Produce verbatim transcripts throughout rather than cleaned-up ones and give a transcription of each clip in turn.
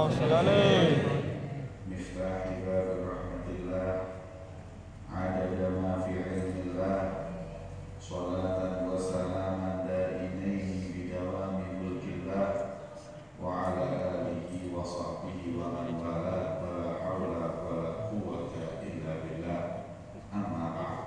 sholli alaihi. Miftah bab rahmatillah, adada ma fi ilmillah, sholatan wa salaman da'imaini bidawami mulkillah, wa ala alihi wa sahbihi wa man wala, wa la hawla wa la quwwata illa billah. Amma ba'd.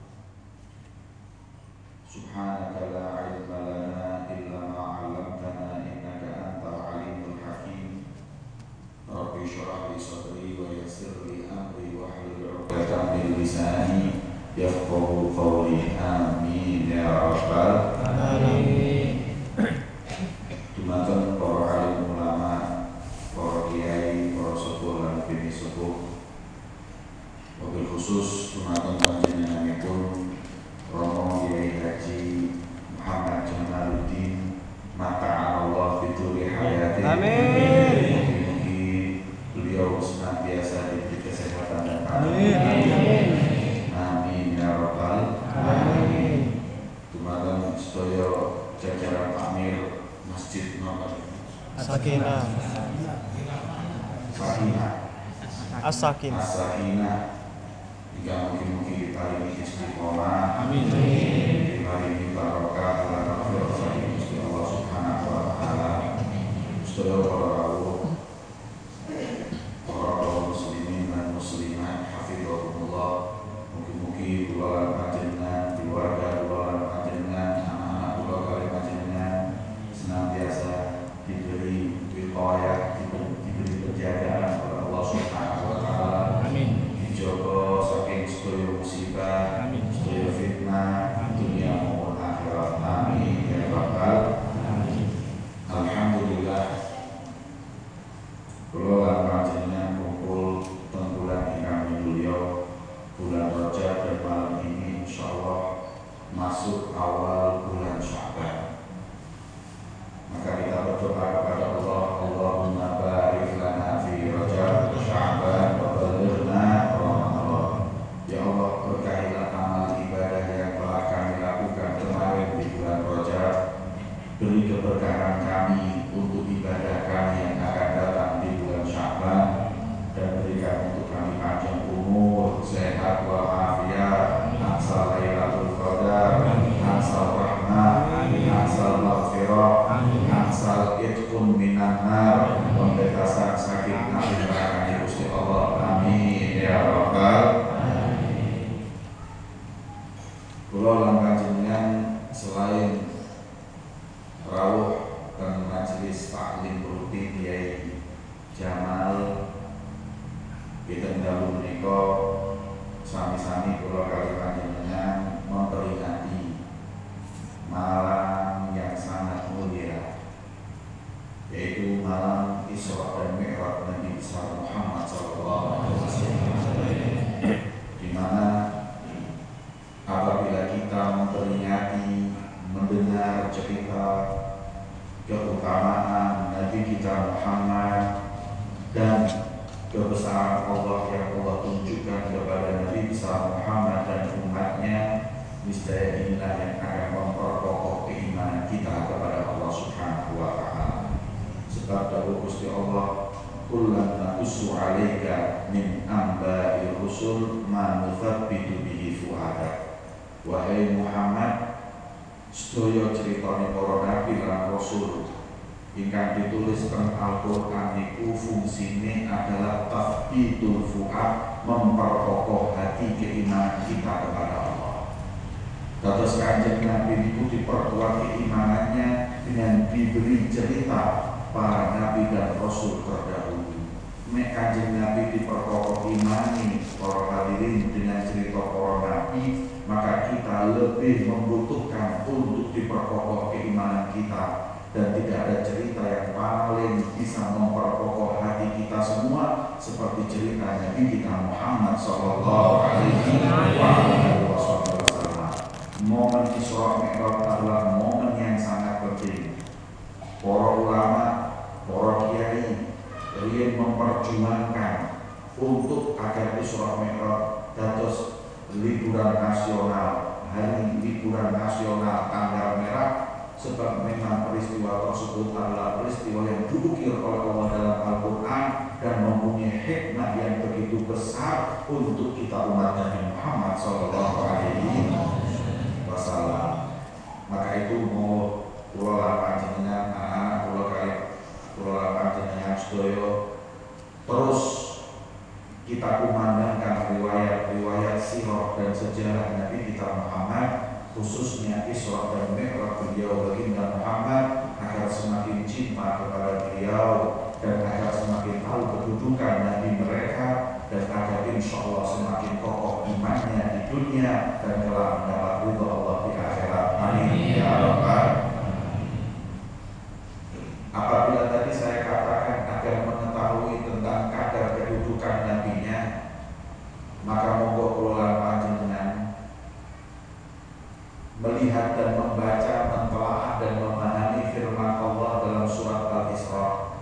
Subhanaka la ilma lana illa ma 'allamtana innaka antal alimul hakim. Rabbi shrah li sadri wa yassir li amri wahlul 'uqdatam min lisani yafqahu qawli. Amin ya rabbal alamin. Dumateng para alim ulama, para kiai, para sepuh lan bini sepuh, wabil khusus dumateng panjenenganipun Romo Kiai Haji Muhammad Jamaluddin, maka Allah fituri hayati. Amin. Mungkin beliau senantiasa diberi kesehatan dan Amin. Amin ya rabbal alamin. Dumateng sedaya jajaran takmir Masjid Nabawi Sakinah. Sakinah As-Sakinah. As-Sakinah, jika mungkin-mungkin paling istiqomah, Amin. paling barokah lan rahmat saking Gusti Allah Subhanahu wa taala. Sedaya para rawuh, para kaum muslimin dan muslimat hafizahumullah, mugi-mugi kula lan panjenengan, keluarga kula lan panjenengan, anak-anak kula kali panjenengan senantiasa diberi wiqayah, diberi penjagaan oleh Allah Subhanahu wa taala. Amin. Dijogo saking sedaya musibah, sedaya fitnah dunia maupun akhirat. Amin ya rabbal alamin. Alhamdulillah, kula lan panjenengan kumpul teng bulan ingkang mulya, bulan Rajab, dan malam ini insyaallah masuk awal bulan Sya'ban. Maka kita berdoa kepada Allah, Allahumma barik lana fi Rajab wa Sya'ban wa balighna Ramadan. Ya Allah, berkahilah amal ibadah yang telah kami lakukan kemarin di bulan Rajab. Beri keberkahan kami untuk ibadah kami yang akan datang di bulan Sya'ban, dan berikan untuk kami panjang umur, sehat walafiat, ansal lailatul qadar, ansal rahmah, ansal maghfirah, ansal itqun minan nar, pembebasan sakit dari neraka Gusti Allah. Amin ya rabbal alamin. Kula lan panjenengan selain rawuh dan majelis taklim rutin Kiai Jamal, kita dahulu menika sami-sami kula kali panjenengan memperingati malam yang sangat mulia, yaitu malam Isra dan Mi'raj Nabi besar Muhammad sallallahu alaihi wasallam, di mana apabila kita memperingati, mendengar cerita keutamaan Nabi kita Muhammad dan kebesaran Allah yang Allah tunjukkan kepada Nabi besar Muhammad dan umatnya, niscaya inilah yang akan memperkokoh keimanan kita kepada Allah Subhanahu wa taala. Sebab dawuh Gusti Allah, kullan naqussu 'alaika min amba'ir rusul ma nuthabbitu bihi fu'adak. Wahai Muhammad, sedaya critane para nabi lan rasul ingkang ditulis teng Al-Qur'an niku fungsine adalah tathbitul fu'ad, memperkokoh hati keimanan kita kepada Allah. Dados Kanjeng Nabi niku diperkuat keimanannya dengan diberi cerita para nabi dan rasul terdahulu. Nek Kanjeng Nabi diperkokoh imani para hadirin dengan cerita para nabi, maka kita lebih membutuhkan untuk diperkokoh keimanan kita. Dan tidak ada cerita yang paling bisa memperkokoh hati kita semua seperti cerita Nabi kita Muhammad sallallahu alaihi wasallam. Momen Isra Mi'raj adalah momen yang sangat penting. Para ulama, para kiai riyen memperjuangkan untuk agar Isra Mi'raj dados liburan nasional, hari liburan nasional tanggal merah sebab memang peristiwa tersebut adalah peristiwa yang diukir oleh Allah dalam Al-Quran dan mempunyai hikmah yang begitu besar untuk kita umat Nabi Muhammad Sallallahu Alaihi Wasallam. Maka itu mau pulau panjenengan, anak pulau kali pulau panjenengan sedoyo terus kita kumandangkan riwayat-riwayat sirah dan sejarah Nabi kita Muhammad, khususnya Isra dan Mi'raj beliau baginda Muhammad, agar semakin cinta kepada beliau dan agar semakin tahu kedudukan Nabi mereka, dan agar insya Allah semakin kokoh imannya di dunia dan kelak mendapat ridha Allah di akhirat. Amin ya rabbal. Apabila tadi saya katakan agar mengetahui tentang kadar kedudukan nabinya, maka monggo kula panjenengan melihat dan membaca, mentelaah dan memahami firman Allah dalam surat Al-Isra,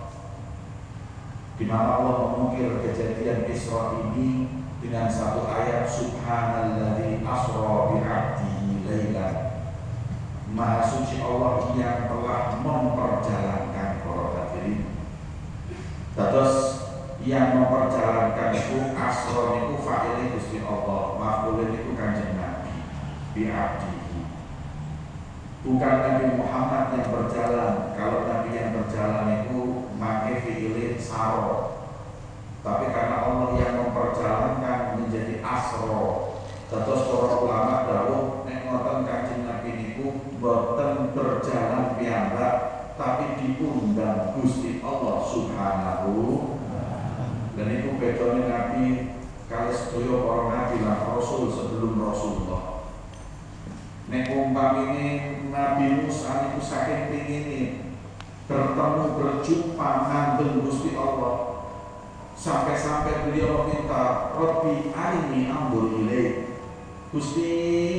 di mana Allah mengukir kejadian Isra ini dengan satu ayat, Subhanalladzi asra bi'abdihi lailan. Maha suci Allah yang telah memperjalankan para hadirin. Terus yang memperjalankan itu asra niku fa'ile Gusti Allah, maf'ul niku Kanjeng Nabi bi'abdihi. Bukan Nabi Muhammad yang berjalan. Kalau Nabi yang berjalan itu make fi'ile saro. Tapi karena Allah yang memperjalankan menjadi asra. Terus para ulama dawuh nek ngoten Kanjeng Nabi niku boten berjalan piyambak, tapi diundang Gusti Allah Subhanahu. Dan itu bedanya Nabi kali sedaya para nabi lan rasul sebelum Rasulullah. Nek umpamine Nabi Musa niku saking pingine bertemu berjumpa ngandeng Gusti Allah, sampai-sampai beliau meminta, Rabbi arini ambur ilaih, Gusti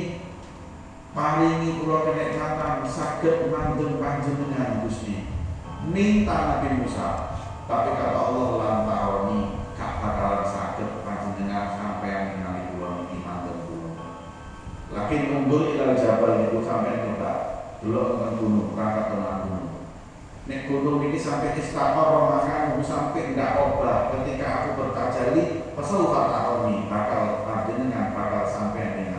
paringi kula kenikmatan saged mandeng panjenengan Gusti. Minta Nabi Musa, tapi kata Allah lantaroni gak bakalan saged panjenengan sampeyan ningali kula niki mandeng kula. Lagi nunggu ilal jabal niku sampeyan coba delok teng gunung, berangkat teng gunung. Nek gunung ini sampai istiqamah makan sampai ndak obah, ketika aku bertajalli pasal lantaroni bakal panjenengan bakal sampeyan ningali.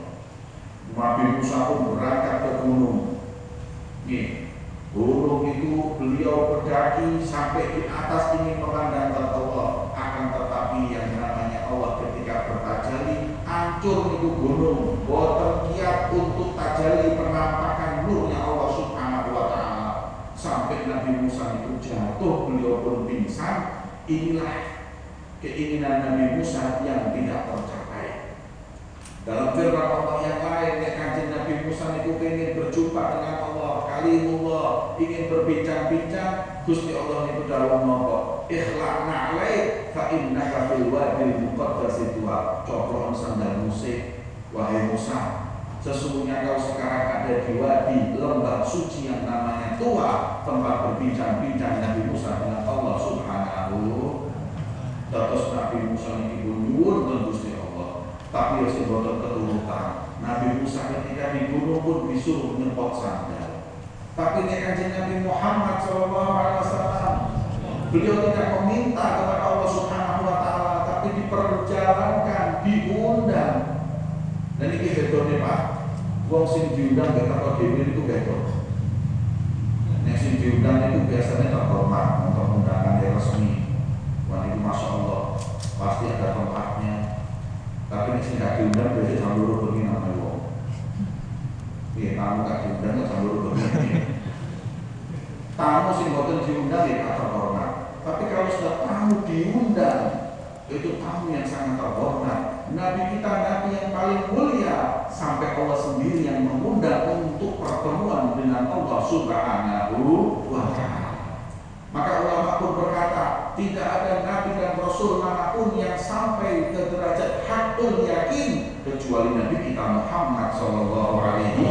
Nabi Musa pun berangkat ke gunung. Nih, gunung itu beliau berdaki sampai di atas ingin memandang Allah. Akan tetapi yang namanya Allah ketika bertajalli hancur itu gunung. Boten kiat untuk tajalli penampakan nurnya Allah Subhanahu wa Ta'ala. Sampai Nabi Musa itu jatuh, beliau pun pingsan. Inilah keinginan Nabi Musa yang tidak tercapai. Dalam firman Allah yang lain, ya Kanjeng Nabi Musa itu ingin berjumpa dengan Allah, kalimullah, ingin berbincang-bincang. Gusti Allah itu dalam ngomong, ikhlaqna alaik fa innaka fil wadil muqaddas tuwa. Cokroan sandal musik, wahai Musa, sesungguhnya kau sekarang ada di wadi lembah suci yang namanya Tuwa, tempat berbincang-bincang Nabi Musa dengan Allah Subhanahu. Terus Nabi Musa ini nyuwun dan Gusti Allah. Tapi harus boten keturutan. Nabi Musa ketika di gunung pun disuruh nyempot sandal. Tapi nek Kanjeng Nabi Muhammad Shallallahu Alaihi Wasallam, beliau tidak meminta kepada Allah Subhanahu Wa Taala, tapi diperjalankan, diundang. Dan ini bedone Pak. Wong sing diundang gak teko dhewe itu beda. Nek sing diundang itu biasanya terhormat untuk undangan yang resmi. Wah itu masya Allah pasti ada tempatnya. Tapi ini sih gak diundang biasanya jam loro bengi namanya wong. Iya, tamu gak diundang jam loro bengi. Tamu sih boten diundang ya tak terhormat. Tapi kalau sudah tamu diundang, itu tamu yang sangat terhormat. Nabi kita Nabi yang paling mulia, sampai Allah sendiri yang mengundang untuk pertemuan dengan Allah Subhanahu wa Ta'ala. Maka ulama pun berkata, tidak ada nabi dan rasul manapun yang sampai ke derajat hakul yakin kecuali Nabi kita Muhammad sallallahu alaihi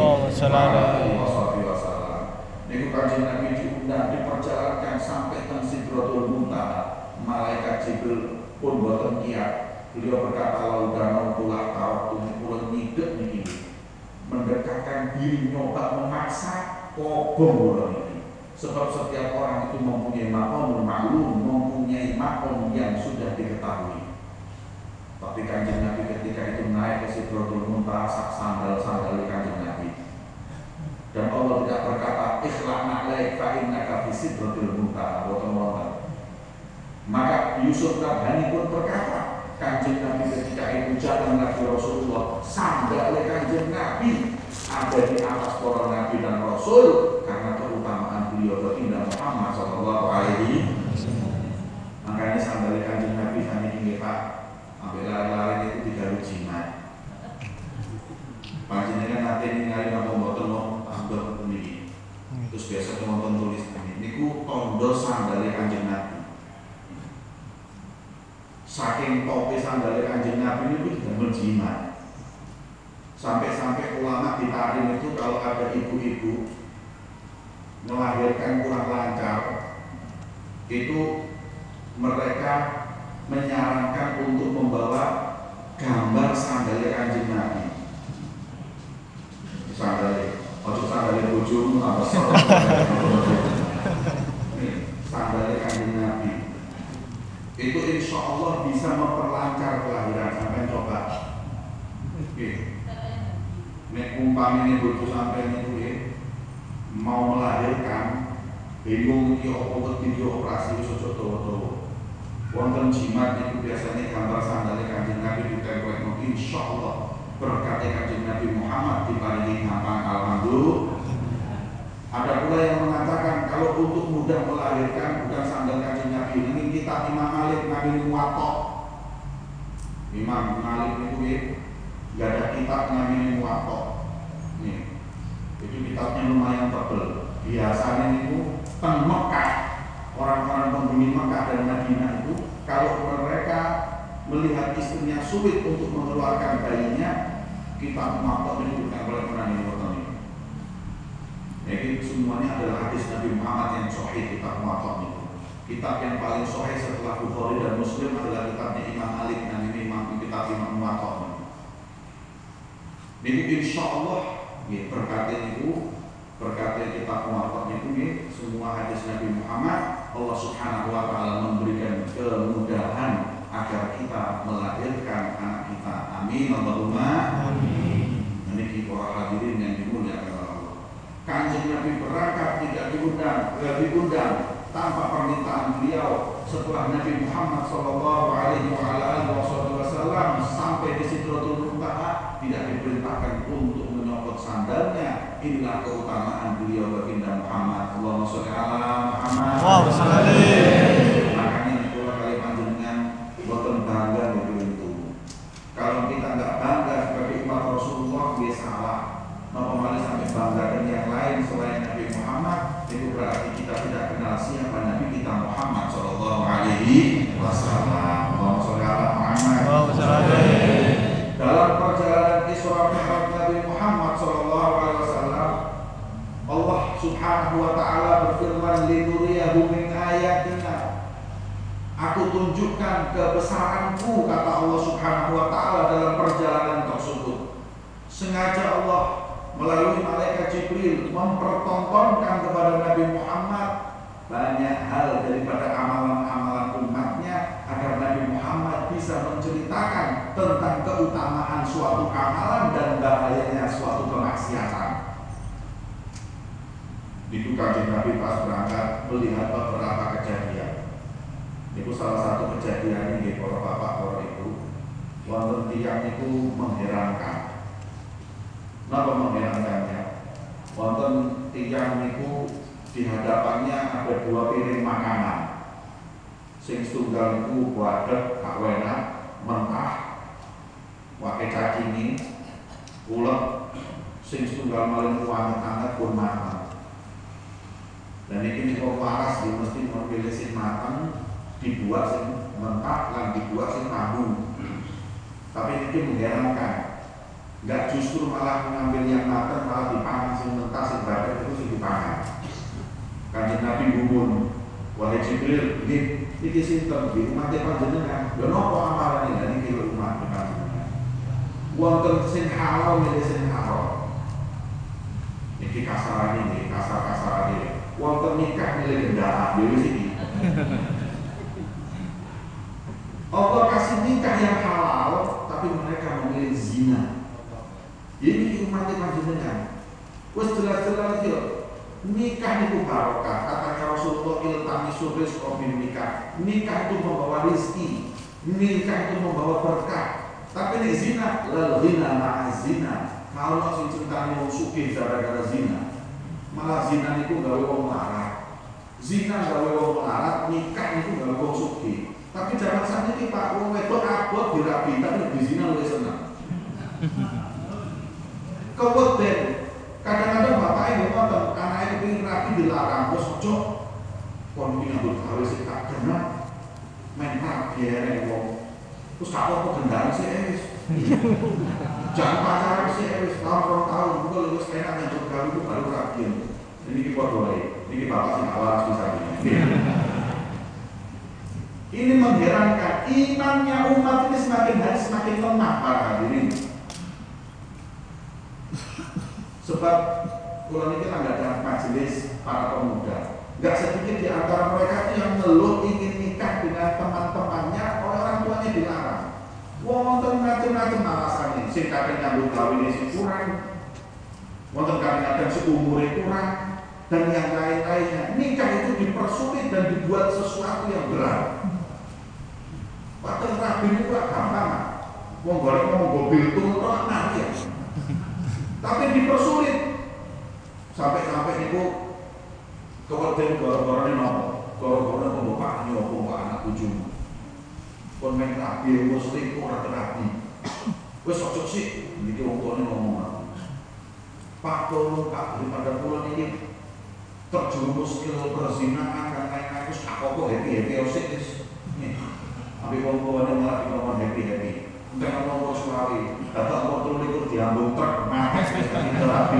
wasallam. Niku Kanjeng Nabi diundang, diperjalankan sampai ke Sidratul Muntaha. Malaikat Jibril pun boten kiat. Beliau berkata, laudana kula taraktu kula nyidek niki. Mendekatkan diri, nyoba memaksa, kobong orang ini. Sebab setiap orang itu mempunyai makom maklum, mempunyai makom yang sudah diketahui. Tapi Kanjeng Nabi ketika itu naik ke Sidratul Muntaha, sandal-sandal di Kanjeng Nabi. Dan Allah tidak berkata, ikhla'na alaik fa'innaka fi Sidratul Muntaha. Maka Yusuf Nabhani pun berkata, Kanjeng Nabi ketika itu jalan lagi Rasulullah, sandal oleh Kanjeng Nabi ada di atas para Nabi dan Rasul karena keutamaan beliau baginda Muhammad Sallallahu Alaihi Wasallam. Makanya sandal Kanjeng Nabi kami ingin Pak, ambil lari-lari itu tidak jimat. Panjenengan nanti ningali apa mboten mau tambah ini. Terus biasa nonton tulis ini. Niku tondo sandal Kanjeng Nabi. Saking topi sandal Kanjeng Nabi itu tidak berjimat. Sampai-sampai ulama ditarik itu kalau ada ibu-ibu melahirkan kurang lancar, itu mereka menyarankan untuk membawa gambar sandal Kanjeng Nabi. Sandal, ojo sandal bojomu apa sandal Kanjeng Nabi. Itu insya Allah bisa memperlancar kelahiran. Sampai coba. Oke. Nek umpamane bojo sampeyan itu ya, mau melahirkan, bingung iki apa video operasi wis aja dawa-dawa. Wonten jimat itu biasanya gambar sandal Kanjeng Nabi ditempel mungkin insyaallah berkat Kanjeng Nabi Muhammad diparingi gampang alhamdulillah. Ada pula yang mengatakan kalau untuk mudah melahirkan bukan sandal Kanjeng Nabi, ini kitab Imam Malik Nabi Muwatta. Imam Malik itu ya, gak ada kitab Nabi Muwatta. Nih, itu kitabnya lumayan tebal. Biasanya itu teng Mekah, orang-orang penghuni Mekah dan Madinah itu kalau mereka melihat istrinya sulit untuk mengeluarkan bayinya, kitab Muwatta ini bukan boleh pernah dibuat ini. Jadi semuanya adalah hadis Nabi Muhammad yang sahih, kitab Muwatta itu. Kitab yang paling sahih setelah Bukhari dan Muslim adalah kitabnya Imam Malik dan ini Imam kitab Imam Muwatta. Jadi insya Allah ya, berkatnya itu berkatnya kitab Muwatta itu ya, semua hadis Nabi Muhammad Allah Subhanahu Wa Taala memberikan kemudahan agar kita melahirkan anak kita. Amin Allahumma amin. Ini para hadirin yang dimuliakan Allah. Kanjeng Nabi berangkat tidak diundang, tidak diundang tanpa permintaan beliau. Setelah Nabi Muhammad Sallallahu Alaihi Wasallam sampai di Sidratul Muntaha tidak diperintahkan untuk menyopot sandalnya. Inilah keutamaan beliau baginda Muhammad. Allahumma sholli ala Muhammad. Allahumma sholli. Makanya itulah kali panjenengan boten bangga itu. Kalau kita nggak bangga sebagai umat Rasulullah, dia salah. Napa malah sampai bangga dengan yang lain selain Nabi Muhammad, itu berarti kita tidak kenal siapa Nabi kita Muhammad Sallallahu Alaihi Wasallam. Allahumma sholli ala Muhammad. Allahumma sholli. Dalam perjalanan Isra Mi'raj Nabi Muhammad Sallallahu Alaihi Wasallam, Allah Subhanahu Wa Taala berfirman, "Linuriyahu min ayatina." Aku tunjukkan kebesaranku, kata Allah Subhanahu Wa Taala dalam perjalanan tersebut. Sengaja Allah melalui malaikat Jibril mempertontonkan kepada Nabi Muhammad banyak hal daripada amalan-amalan umatnya agar Nabi Muhammad bisa menceritakan tentang keutamaan suatu amalan dan bahayanya suatu kemaksiatan. Itu Kanjeng Nabi pas berangkat melihat beberapa kejadian. Itu salah satu kejadian ini para bapak para ibu. Wonten tiyang itu mengherankan. Kenapa mengherankannya? Wonten tiyang niku di hadapannya ada dua piring makanan. Sing setunggal niku wadeg gak enak, mentah, wake cacingi, uleg, sing setunggal malih anget-anget pun matang. Dan ini kok waras dia mesti memilih sing matang, dibuat sing mentah lan dibuat sing mambu. Tapi ini mengherankan. Enggak justru malah mengambil yang matang malah dipangan sing mentah sing badak itu sing dipangan. Kanjeng Nabi gumun, wahai Jibril, nggih iki sinten nggih umat panjenengan? Lha napa amalane lan iki umat panjenengan? Wonten sing halal milih sing haram. Iki kasarane nggih kasar-kasar aja. Wonten nikah milih kendaraan dhewe siki. Allah kasih nikah yang halal, tapi mereka memilih zina. Ini umat panjenengan. Wes jelas-jelas yo. Nikah itu barokah. Kata Rasulullah iltamisul rizqa bin nikah. Nikah itu membawa rezeki. Nikah itu membawa berkah. Tapi nek zina, lal zina ma'a zina. Kalau sing cintane wong sugih gara-gara zina, malah zina niku gawe wong melarat. Zina gawe wong melarat, nikah niku gawe wong sugih. Tapi zaman saat ini Pak, wong wedok abot dirabi, tapi lebih zina lebih senang. Kemudian kadang-kadang bapak ibu nonton, anaknya pengen rapi dilarang, bos ojo, kon ini ngambil gawe sih tak kena, main rapi ya wong. Terus tak apa kendaraan sih es. Jangan pacaran sih es, tahun tahun, bukan lu enak yang bergawe itu baru rapi. Ini kita boleh, ini bapak sih awal bisa ini. Ini mengherankan, imannya umat ini semakin hari semakin lemah para hadirin. Sebab kalau ini kita nggak ada majelis para pemuda, nggak sedikit di antara mereka itu yang ngeluh ingin nikah dengan teman-temannya, oleh orang tuanya dilarang. Wonten macam-macam alasannya, sing kadang nyambut kawin ini kurang, wonten kadang-kadang seumurnya kurang, dan yang lain-lainnya. Nikah itu dipersulit dan dibuat sesuatu yang berat. Padahal rabi itu gak gampang. Wong golek wong mobil turun ora mati ya. Tapi dipersulit. Sampai-sampai itu kemudian gara-gara nopo? Gara-gara pembapak nyopo pak anak bojomu. Kon main rabi wis selingkuh ora rabi. Wis ojo sik iki wong tuane ngomong. Pak tolong Pak daripada kula niki terjerumus ke perzinahan dan lain-lain wis apa-apa happy-happy osik wis. Tapi wong-wongane malah dikon happy-happy. Entah ngomong suari, kata Allah tuh likur diambung truk, mati sekali terapi.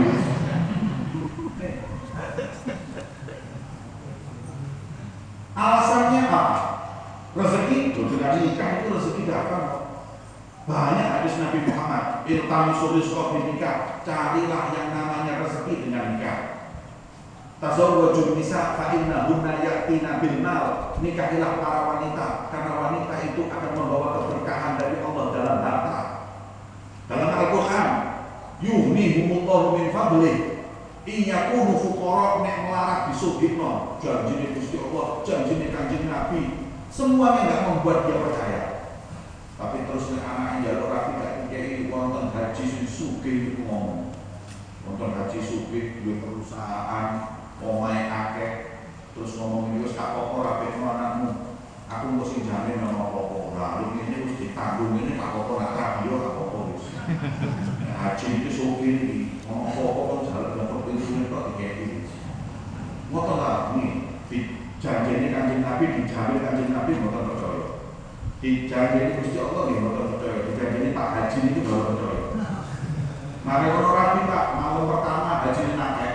Alasannya apa? Rezeki, dengan nikah itu rezeki datang. Banyak hadis Nabi Muhammad, iltamisul rizqa bin nikah, carilah yang namanya rezeki dengan nikah. Tazawwajun nisa fa innahunna ya'tina bil mal. Nikahilah para wanita karena wanita itu akan membawa keberkahan dari Allah dalam harta. Dalam Al-Qur'an, yughnihumullahu min fadlih. In yakunu fuqara nek melarat disugihno. Janjine Gusti Allah, janjine Kanjeng Nabi, semuanya enggak membuat dia percaya. Tapi terus nek anake njaluk rapi gak iki wonten haji sing sugih iku ngomong. Wonten haji sugih duwe perusahaan omahe akeh terus ngomong iki wis tak apa ora pengen anakmu aku mesti jamin ana apa-apa lalu ini wis ditanggung ini tak apa ora radio tak apa wis haji iki sopir iki ngomong apa-apa kok jalan dapat pintu kok dikeki ngoten ta iki dijanjeni Kanjeng Nabi dijamin Kanjeng Nabi mboten percaya dijanjeni Gusti Allah nggih mboten percaya dijanjeni Pak Haji itu baru percaya mari ora rapi Pak malam pertama haji nakek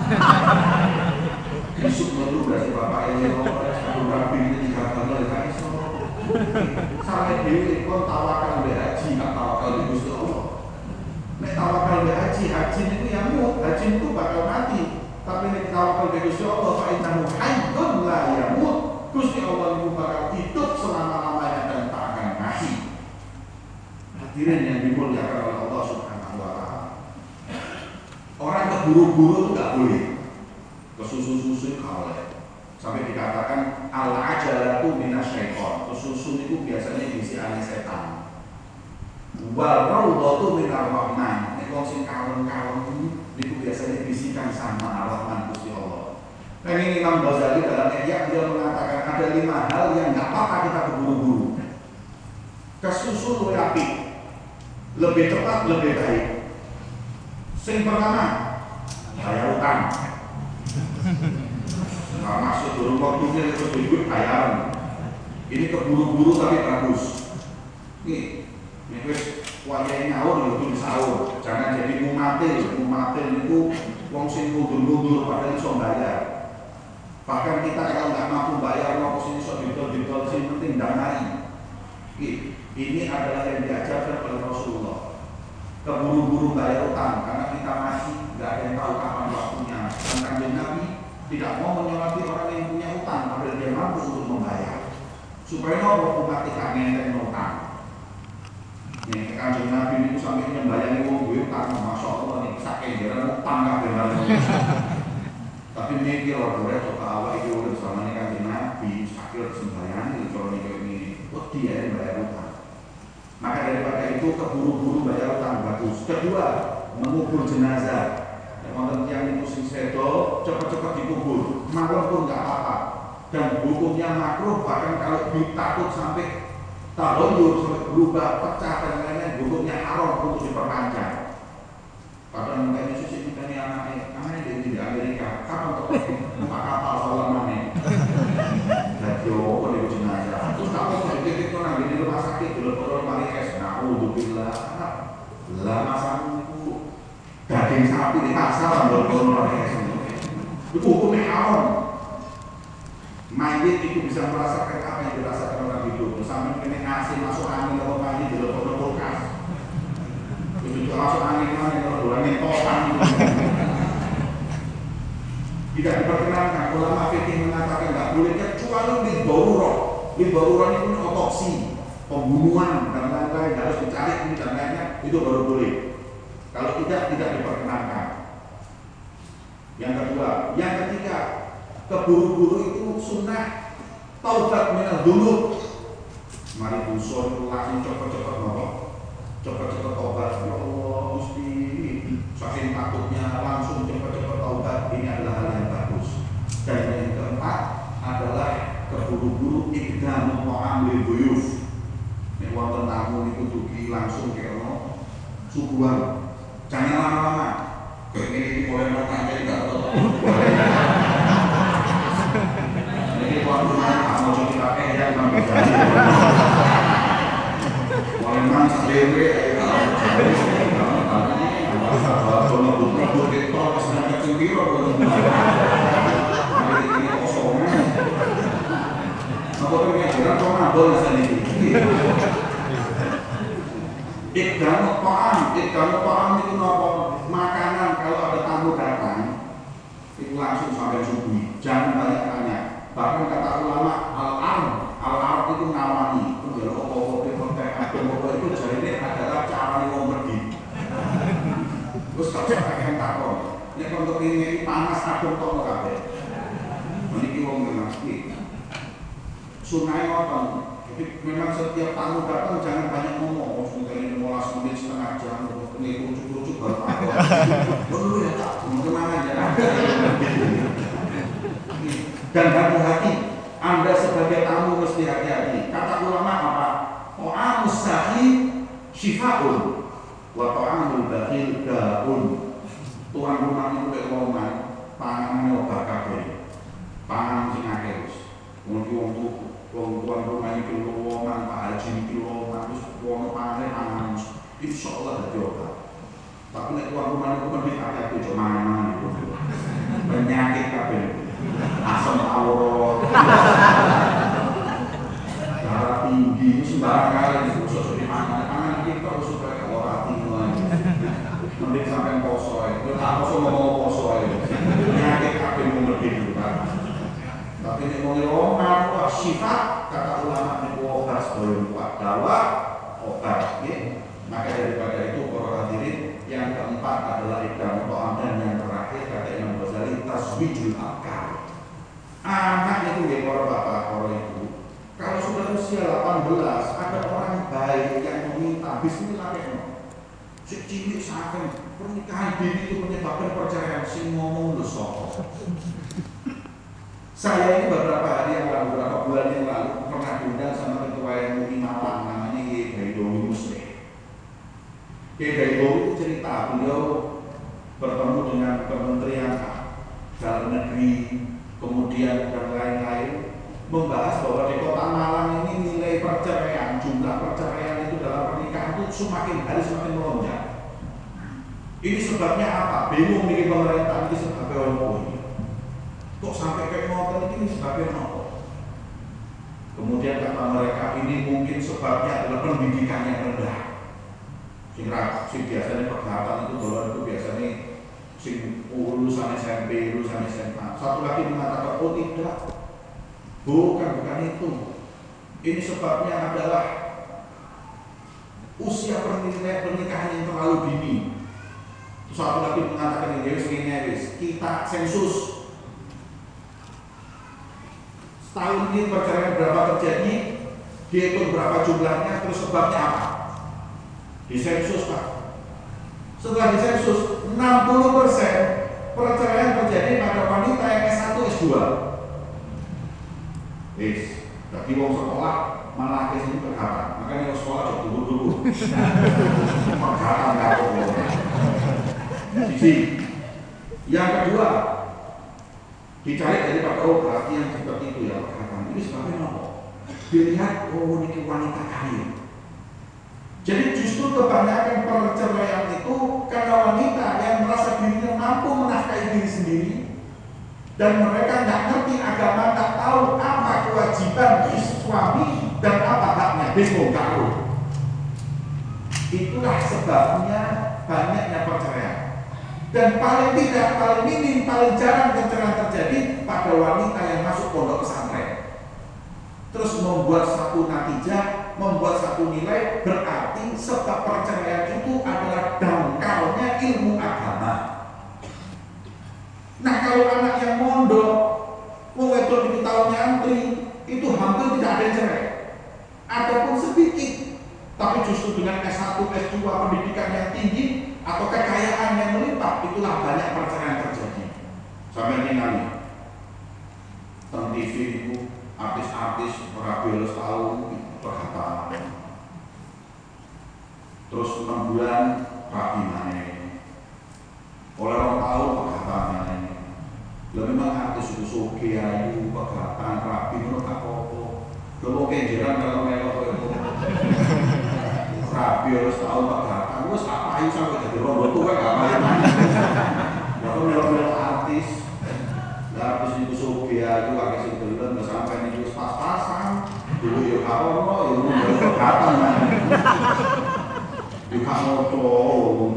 Isuk melu dari bapak ini ngomong satu rapi ini tiga kali dari iso. Sampai dewi kon tawakal be haji, tak tawakal di Gusti Allah. Nek tawakal be haji, haji itu yang mut, haji itu bakal mati. Tapi nek tawakal be Gusti Allah, fa innahu hayyun la yamut. Gusti Allah itu bakal hidup selama-lamanya dan tak akan mati. Hadirin yang dimuliakan oleh Allah Subhanahu wa taala. Orang keburu-buru itu enggak boleh. Kesusu-susu oleh sampai dikatakan al-ajalatu minasyaiton. Kesusu itu biasanya bisiane setan. Wal raudhatu minar rahman. Nek wong sing kalem-kalem niku biasanya bisikan sama Ar-Rahman Gusti Allah. Nah, ini Imam Ghazali dalam Ihya dia mengatakan ada lima hal yang enggak apa-apa kita keburu-buru. Kesusu luwih apik. Lebih cepat, lebih baik. Sing pertama, bayar utang. Nah, masuk durung waktunya itu duit bayaran. Ini keburu-buru tapi bagus. Nih, ini wis wayahe ngawur itu disaur. Jangan jadi mumatil. Mumatil itu wong sing mundur-mundur padahal iso bayar. Bahkan kita kalau nggak mampu bayar mau sini iso didol-didol sing penting danai. Ini adalah yang diajarkan oleh Rasulullah. keburu-buru bayar utang karena kita masih nggak ada yang tahu kapan waktunya. Dan Kanjeng Nabi tidak mau menyolati orang yang punya utang padahal dia mampu untuk membayar. Supaya nopo umat kita ngenteng utang. Nih Kanjeng Nabi itu sampai nyembayani wong duwe utang, masya Allah nih saking jaran utang kabeh bareng. Tapi mikir orang boleh coba awal itu udah selama ini Kanjeng Nabi sakit sembahyang itu kalau nih kayak ini, oh dia yang bayar utang. Maka daripada itu keburu-buru bayar utang bagus. Kedua, mengubur jenazah. Yang yang itu sing sedo cepat-cepat dikubur, malam pun nggak apa-apa. Dan hukumnya makruh bahkan kalau ditakut sampai tahoyur sampai berubah pecah dan lain-lain, hukumnya haram untuk diperpanjang. Padahal makanya sisi kita ini anaknya, anaknya di Amerika, kapan terjadi numpak kapal selamanya. Jadi oh di jenazah. Terus kamu jadi titik orang di rumah sakit dulu orang Malaysia, nah udzubillah, lah masamu itu daging sapi di pasar dulu orang Malaysia. Itu hukumnya haram. Mayit itu bisa merasakan apa yang dirasakan orang hidup. Sampai kena ngasih masuk angin kalau mayit di dalam kulkas. Itu masuk angin mana kalau angin topan. Tidak diperkenankan. Ulama fikih mengatakan tidak boleh kecuali di darurat. Di darurat itu otopsi, pembunuhan dan lain-lain harus dicari ini dan lainnya itu baru boleh. Kalau tidak tidak diperkenankan. Yang kedua, yang ketiga. Keburu-buru itu sunnah taubat minal dzunub. Mari dusun itu langsung cepet-cepet nopo, cepet-cepet taubat. Ya Allah Gusti, saking takutnya langsung cepet-cepet taubat. Ini adalah hal yang bagus. Dan yang keempat adalah keburu-buru ikdam mu'amil buyuf. Nek wonten tamu niku dugi langsung ke ono suguhan. Jangan lama-lama. Kayak ini boleh makan jadi enggak tahu. Jadi waktu mana mau cuci pakai ya memang bisa. Mulai mana sendiri, kalau kalau butuh kita harus nanti sendiri kalau ini kosongnya. Apa tuh yang kira kau nabol sendiri? Ikdam ta'am, ikdam ta'am itu apa? Makanan kalau ada tamu datang itu langsung sampai subuh. Jangan banyak tanya. Bahkan kata ulama al-arm, al-arm itu ngawani. Itu adalah opo-opo opo-opo itu jadi adalah cara wong pergi. Terus kalau saya pakai takon, ini untuk ini panas adem kok kabeh. Meniki wong ngerti. Sunai ngoten. Jadi memang setiap tamu datang jangan banyak ngomong. Mungkin lima belas menit setengah jam terus ini lucu-lucu baru takon. Dulu ya tak, kemana aja. Dan hati-hati, Anda sebagai tamu mesti hati-hati. Kata ulama apa? Ta'amus sahi syifa'un wa ta'amul bakhil da'un. Tuan rumah itu kayak ngomong, pangannya obat kabeh. Pangan sing akeh wis. Wong wong wong tuan rumah iki ngomong, Pak Haji iki ngomong, wis wong pangane pangan. Insyaallah dadi obat. Tapi nek tuan rumah itu kan hati-hati aja mangan-mangan itu. Penyakit kabeh. Asam awor, darah tinggi, sembarang kali itu sosok di mana, tangan kita supaya kalau hati mulai, mending sampai posoi, kita poso mau posoi, penyakit apa yang mau itu kan? Tapi ini mau ngomong, wah sifat kata ulama ini obat sebelum kuat dawa, obat, ya. Maka daripada itu para hadirin, yang keempat adalah ikram to'am dan yang terakhir kata Imam Ghazali taswijul akal. Anak itu ya para bapak, para ibu. Kalau sudah usia delapan belas, ada orang baik yang meminta bismillah no. Si cilik saking pernikahan dini itu menyebabkan perceraian, si ngomong lu sok. Saya ini beberapa hari yang lalu, beberapa bulan yang lalu pernah diundang sama ketua M U I Malang, namanya Kiai Baidowi Muslim. Kiai Baidowi itu cerita beliau bertemu dengan Kementerian Dalam Negeri, kemudian dan lain-lain, membahas bahwa di kota Malang ini nilai perceraian, jumlah perceraian itu dalam pernikahan itu semakin hari semakin melonjak. Ini sebabnya apa? Bingung nih pemerintah ini sebabnya apa? Kok sampai kayak ngotot ini sebabnya apa? Kemudian kata mereka ini mungkin sebabnya adalah pendidikan yang rendah. Sing ra sing biasanya perkhidmatan itu dolar itu biasanya sing lulusan S M P, lulusan S M A. Satu lagi mengatakan oh tidak, bukan bukan itu. Ini sebabnya adalah usia pernikahan pernikahan yang terlalu dini. Satu lagi mengatakan ini segini kita sensus setahun ini perceraian berapa terjadi, dihitung berapa jumlahnya, terus sebabnya apa? Di sensus Pak. Setelah di sensus enam puluh persen perceraian terjadi pada wanita yang S satu S dua. Yes, tapi wong sekolah malah ke sini perkara. Makanya wong sekolah coba dulu dulu. Perkara enggak boleh. Sisi. Yang kedua, dicari daripada oh berarti yang seperti itu ya perkataan. Ini sebabnya apa? Dilihat oh ini wanita kaya. Jadi justru kebanyakan perceraian itu karena wanita yang merasa dirinya mampu menafkahi diri sendiri dan mereka nggak ngerti agama, nggak tahu apa kewajiban suami dan apa haknya, bingung tahu. Itulah sebabnya banyaknya perceraian. Dan paling tidak, paling minim, paling jarang perceraian terjadi pada wanita yang masuk pondok pesantren. Terus membuat satu natijah, membuat satu nilai, berarti sebab perceraian itu adalah dangkalnya ilmu agama. Nah kalau anak yang mondok, mau wedok itu tahun nyantri, itu hampir tidak ada yang cerai. Adapun sedikit, tapi justru dengan S satu, S dua pendidikan yang tinggi atau kekayaan yang melimpah, itulah banyak perceraian terjadi. Sampai ini kali, tentang T V itu artis-artis rabi setahun perkataan, terus enam bulan rabi mana, oleh orang tahu perkataan mana. Lebih memang artis itu suki ayu perkataan rabi menurut apa-apa. Lo kenjeran kalau melok itu rabi harus tahu perkataan. Gue apa ayu sampai jadi robot tuh kan apa yang mana? Lalu melok-melok artis. Artis itu suki ayu pakai sintelan nggak sampai nih pas-pasan. Dulu yuk apa yuk mau perkataan mana? Yuk kamu tuh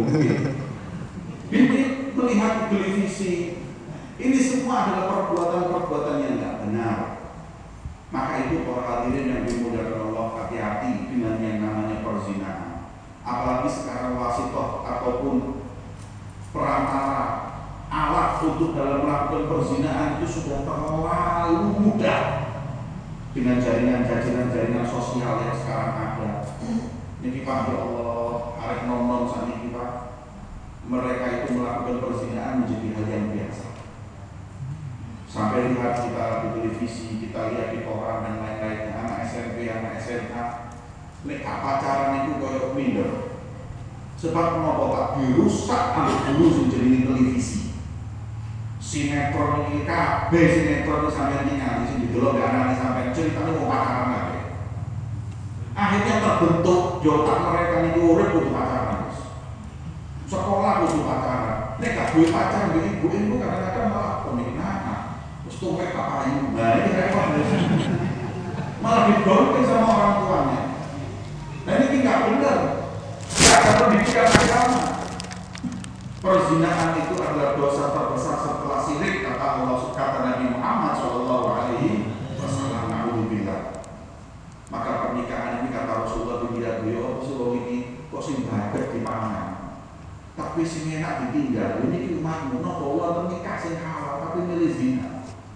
ini melihat televisi. Ini semua adalah perbuatan-perbuatan yang tidak benar. Maka itu para hadirin yang dimuliakan Allah, hati-hati dengan yang namanya perzinahan. Apalagi sekarang wasitoh ataupun perantara alat untuk dalam melakukan perzinahan itu sudah terlalu mudah dengan jaringan-jaringan sosial yang sekarang ada. Ini Pak ya Allah, arek nom-nom saat ini Pak, mereka itu melakukan perzinahan menjadi hal yang biasa. Sampai lihat kita di televisi, kita lihat di koran dan lain-lainnya, anak S M P, anak S M A, nek pacaran itu koyok minder. Sebab kenapa Pak? Dirusak ambil dulu sing televisi. Sinetron ini kabeh sinetron sampai tinggal di sini dulu karena sampai ceritanya mau pacaran kabeh. Akhirnya terbentuk di otak mereka ini urip butuh pacaran. Sekolah butuh pacaran. Nek gak duwe pacar mbek ibu-ibu kadang-kadang malah pernikahan. Terus mereka payu, nah ini repot malah didorong sama orang tuanya. Nah ini tidak benar, tidak ada pendidikan agama. Perzinahan itu adalah dosa terbesar setelah syirik, kata Allah, kata Nabi Muhammad Shallallahu Alaihi Wasallam. Alhamdulillah. Maka pernikahan ini kata Rasulullah tidak beliau Rasulullah ini kok sing baget di mana, tapi sing enak ditinggal. Ini umatmu, nopo Allah menikah sing halal tapi milih zina.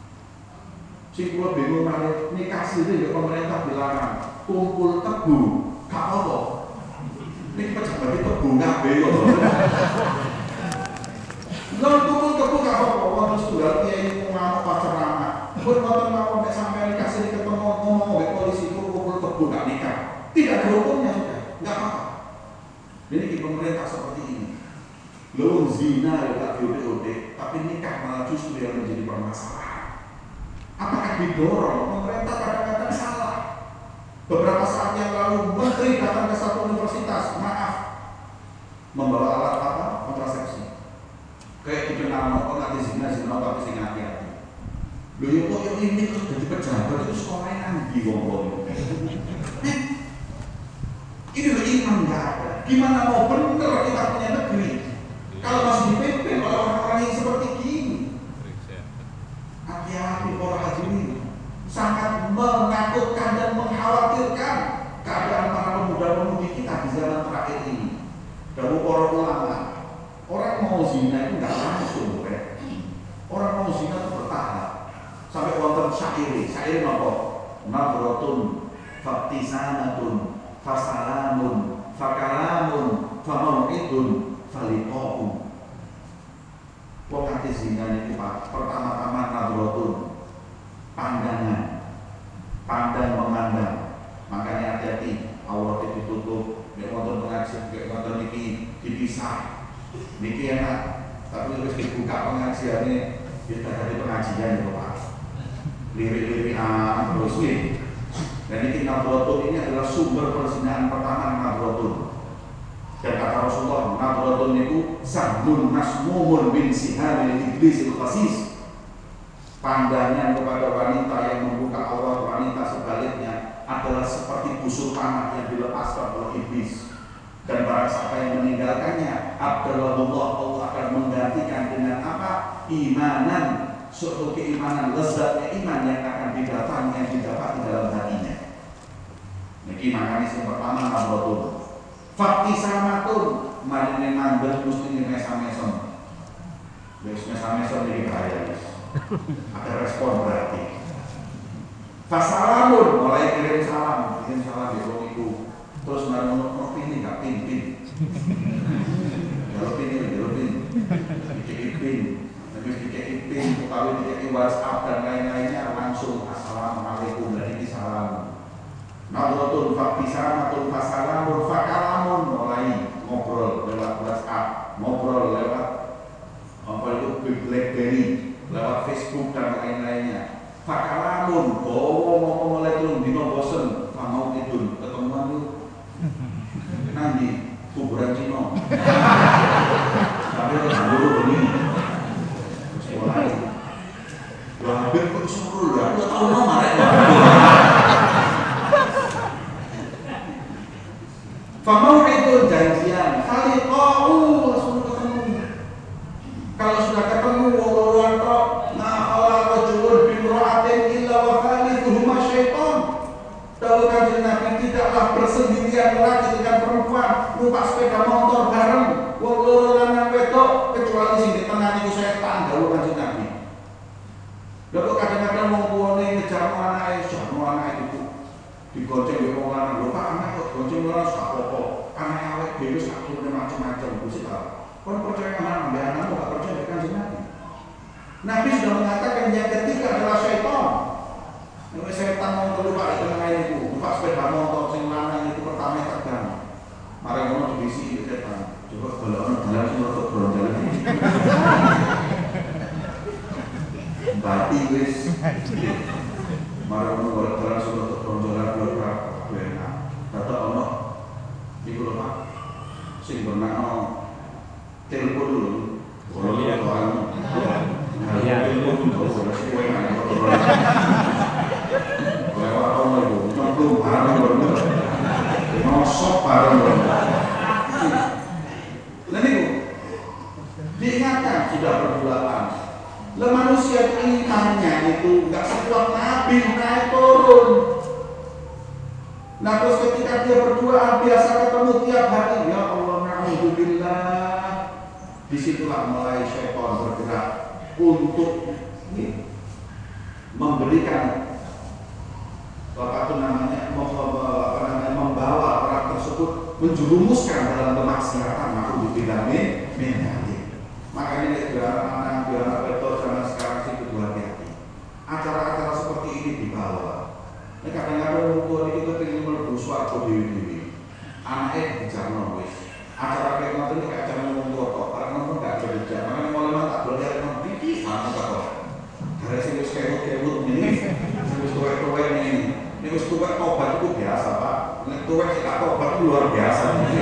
Si pulau bingung mana nikah sendiri ya pemerintah dilarang kumpul tebu, gak apa? Ini pejabat itu tebu nggak belok. Lalu kumpul tebu gak apa? Waktu sudah kiai mau pacaran, buat waktu mau sampai nikah sendiri ketemu ngomong oleh polisi kumpul tebu nggak nikah, tidak ada hukumnya sudah, nggak apa. Jadi di pemerintah seperti ini, lo zina ya tak diode-ode, tapi nikah malah justru yang menjadi permasalahan. Apakah didorong? Pemerintah kadang-kadang salah. Beberapa saat yang lalu menteri datang ke satu universitas, maaf, membawa alat apa? Kontrasepsi. Kayak dikenal mau nanti zina zina tapi sing hati-hati. Lho yo kok yo ini terus jadi pejabat itu sekolahnya nanti wong-wong. Ini loh iman nggak ada. Gimana mau benar kita punya negeri kalau masih dipimpin oleh orang-orang yang seperti gini? Hati-hati para hadirin, sangat menakutkan dan mengkhawatirkan keadaan para pemuda-pemudi kita di zaman terakhir ini. Dahulu para ulama, orang mau zina itu nggak langsung, Pak. Orang mau zina itu bertahap. Sampai wonten syairi, syairi apa? Nadratun, fabtisanatun, fasalamun, fakalamun, famau'idun, faliqa'un. Wong ati zina ini Pak, pertama-tama nadratun, pandangan, pandang memandang. Makanya hati-hati, aurat itu ditutup, nek wonten pengajian, nek wonten niki dipisah. Niki enak, tapi wis dibuka pengajiannya, kita dari pengajian itu Pak. Lirik-lirikan terus nih. Dan ini nadratun ini adalah sumber perzinahan pertama nadratun. Dan kata Rasulullah, nadratun itu sabun masmumun bin sihamil iblis al-qasis. Pandangan kepada wanita yang membuka aurat wanita sebaliknya adalah seperti busur panah yang dilepaskan oleh iblis. Dan barang siapa yang meninggalkannya, abdallah Allah akan menggantikan dengan apa? Imanan, suatu keimanan, lezatnya iman yang akan didatangi, yang didapat di dalam hatinya. Ini makanya yang pertama nadratun. Fakti samatun, marine mandel mesti ini mesam-mesam. Wis mesam-mesam ini bahaya guys. Ada respon berarti. Fasalamun, mulai kirim salam, kirim salam di ruang itu. Terus menurut ini nggak pin-pin. Jalur pin ini, jalur pin. Dikit pin, habis dikit pin, kalau dikit WhatsApp dan lain-lainnya langsung assalamualaikum dan ini salam. Nadratun faktisamatun fasalamun fakalamun, mulai ngobrol lewat WhatsApp, ngobrol lewat apa itu BlackBerry, lewat Facebook dan lain-lainnya. Fakalamun, oh ngomong mulai turun dino bosen, mau itu ketemuan itu nanti kuburan Cino. Tapi dulu ini mulai wah hampir kok suruh lah, nggak tahu nomor ya. Famau itu janjian, kali kau langsung ketemu. Kalau sudah ketemu wong-wong tok, nah ala rajulun bimra'atin illa wa thalithuhuma syaitan. Tahu Kanjeng Nabi tidaklah bersendirian lagi dengan perempuan, numpak sepeda motor bareng, wong loro lanang wedok kecuali sing di tengah niku setan, tahu Kanjeng Nabi. Lha kok kadang-kadang wong tuane ngejar anake, jamu anake itu digonceng yo wong lanang, lho Pak anak kok gonceng ora sak apa-apa. Anak awake dhewe sak turune macam-macam Gusti Allah. Kon percaya sama anak anakmu enggak percaya dengan Kanjeng Nabi. Nabi sudah mengatakan yang ketiga adalah syaitan. Nek setan mau keluar di tengah itu, numpak sepeda motor sing lanang itu pertama tegang. Mari ngono dibisi setan. Coba golekno dalan sing rada bronjol. Bati wis. Mari ngono golek dalan sing rada bronjolan ora enak. Dadak ono iku lho Pak. Sing bernama telepon dulu. Kalau lihat orang, ya telepon dulu. Kalau lewat orang itu, nyemplung bareng bener, nosok bareng bener. Nah itu diingatkan sudah berduaan. Lah manusia imannya itu nggak sekuat Nabi naik turun. Nah terus ketika dia berdoa biasa ketemu tiap hari, ya Allah na'udzubillah. Disitulah mulai syaitan bergerak untuk ini, memberikan apa itu namanya, membawa, apa namanya membawa orang tersebut menjerumuskan dalam kemaksiatan, makhluk dibilangin menjadi. Makanya ini biar anak biar betul zaman sekarang sih kudu hati-hati. Acara-acara seperti ini dibawa. Ini kadang-kadang orang itu pengen melebu suatu dewi-dewi. Anaknya dijarno wis. Acara kayak ngoten iki acara ngomong kok, karena ngomong gak kerja. Makanya mulai tak boleh ada ngomong iki ana kok. Dari sing wis kewut-kewut ini, sing wis tuwek-tuwek ini. Nek wis tuwek tobat itu biasa, Pak. Nek tuwek sik tobat itu luar biasa.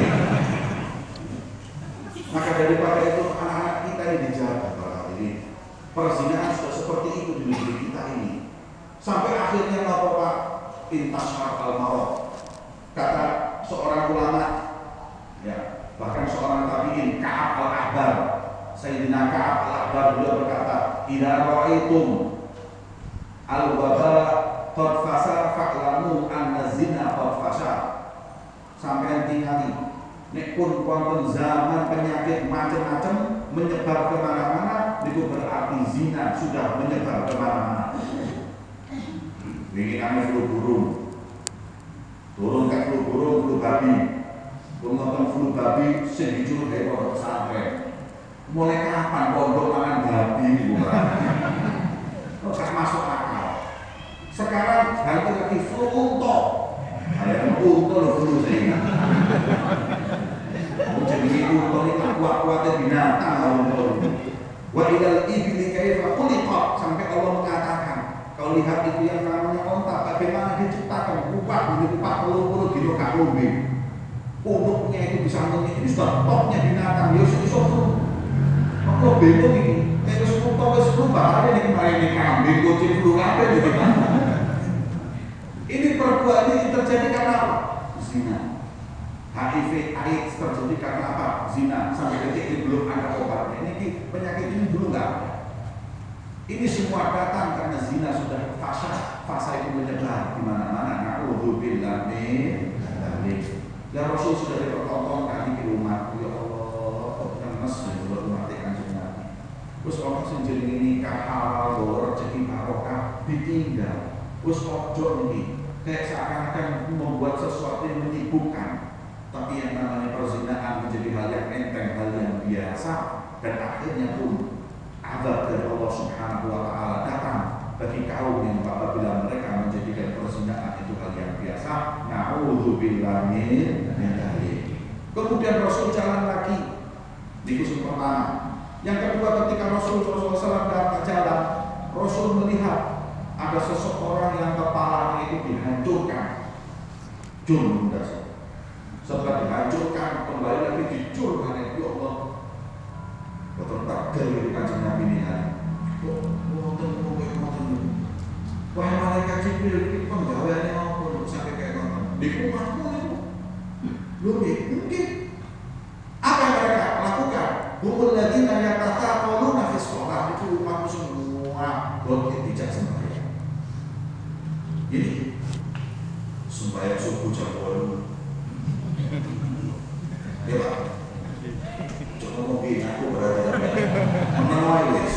Maka daripada itu anak-anak kita ini dijaga Pak ini. Perzinahan sudah seperti itu di negeri kita ini. Sampai akhirnya apa Pak? Intasyar al-marad. Kata seorang ulama, ya, Sayyidina Ka'ab al-Ahbar beliau berkata, "Idza ra'aitum al-waba qad fasara fa'lamu anna zina qad fasara." Sampai tinggali nek pun wonten zaman penyakit macam-macam menyebar kemana-mana, itu berarti zina sudah menyebar kemana-mana. Ini kami flu burung, turun ke flu burung, flu babi, turun flu babi, sejujur dari pondok pesantren. Mulai kapan pondok makan babi ini bukan? Tidak masuk akal. Sekarang ganti lagi flu unta. Ayam unta loh flu saya. Jadi unta ini tak kuat-kuatnya binatang unta. Wa ilal ibli kaifa khuliqat, sampai Allah mengatakan, kalau lihat itu yang namanya onta, bagaimana diciptakan, kupat, ini kupat peluru-peluru gitu gak lumbi. Punuknya itu bisa menit, ini sudah topnya binatang, ya iso tuh. Aku bingung ini, kayak sepuluh tahun sepuluh bahaya nih kemarin ini kambing, kucing, flu apa gitu kan. Ini perbuatan ini terjadi karena apa? Zina. H I V AIDS terjadi karena apa? Zina. Sampai detik ini belum ada obatnya. Ini penyakit ini dulu nggak ada. Ini semua datang karena zina sudah fasa, fasa itu menyebar di mana-mana. Na'udzubillah min dzalik. Dan Rasul sudah dipertontonkan di umat. Ya Allah, kok nemes buat umat Kanjeng Nabi. Terus orang senjel ini halal, bawa rezeki barokah ditinggal. Terus ojo ini kayak seakan-akan membuat sesuatu yang menyibukkan. Tapi yang namanya perzinaan menjadi hal yang enteng, hal yang biasa, dan akhirnya pun azab dari Allah Subhanahu wa Ta'ala datang bagi kaum yang apabila mereka menjadikan perzinaan itu hal yang biasa. Na'udzubillah min dzalik. Kemudian Rasul jalan lagi di musim pertama. Yang kedua, ketika Rasul Rasulullah shallallahu alaihi wasallam jalan, Rasul melihat ada seseorang yang kepalanya itu dihancurkan. Jun dasar. Setelah dihancurkan, kembali lagi dicurkan oleh Allah. Betul tak dari Kanjeng Nabi ini hari. Kok wonten kowe wonten. Wah, malaikat Jibril iki penggaweane apa sampai kayak ngoten. Di rumahmu itu. Lho, mungkin apa yang mereka lakukan? Humul ladzina yatataqaluna fi shalah, itu umatmu semua boleh tidak sembahyang. Ini sembahyang subuh jam dua. Ya Pak, coba mungkin aku berada menawai wis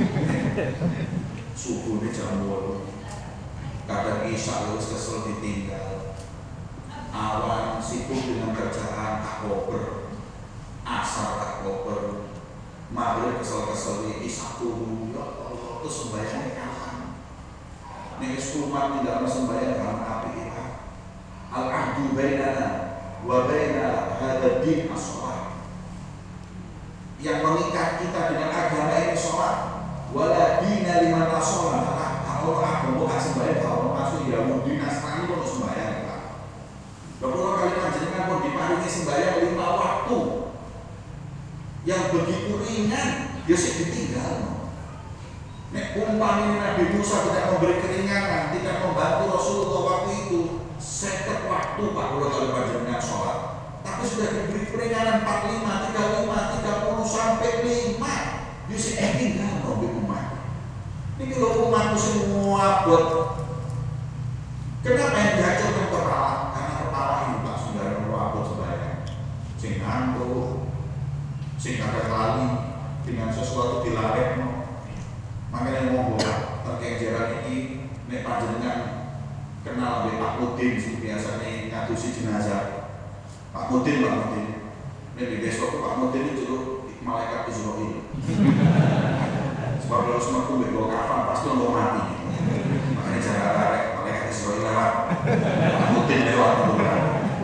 subuh ini jam dua. Kadang isya wis kesel ditinggal, awan sibuk dengan kerjaan tak koper, asar tak koper, maghrib kesel-kesel ini isya tunggu. Ya Allah, itu sembahyangnya kapan? Nih umat tidak sembahyang karena api kita. Al-ahdu bainana wa baina hadzal din as-shalah. Yang mengikat kita dengan agama ini sholat. Wala dina liman la sholat. Kalau agama gak sembahyang, kalau masuk Yahudi Nasrani pun sembahyang. Beberapa kali panjenengan pun diparingi sembahyang lima waktu. Yang begitu ringan, ya sih ditinggal. Nek umpamanya Nabi Musa tidak memberi keringanan, tidak membantu Rasulullah waktu itu, seket waktu Pak kalau kali panjenengan sholat. Tapi sudah diberi keringanan empat puluh lima, tiga puluh lima, tiga puluh sampai lima. Yusuf eh tinggal dong di umat. Ini kalau umatku semua buat. Kenapa yang dihancurkan kepala? Karena kepala ini Pak saudara perlu abot sebanyak. Sing ngantuk, sing kadang lali dengan sesuatu dilarek. Makanya ngomong terkait jalan ini, nek panjenengan kenal oleh Pak Mudin, biasanya ngadusi jenazah. Pak Mudin, Pak Mudin. Ini di besok Pak Mudin itu malaikat Israel. Sebab kalau semua itu bawa kafan pasti untuk mati. Makanya jangan tarik malaikat Israel lewat. Pak Mudin lewat bukan.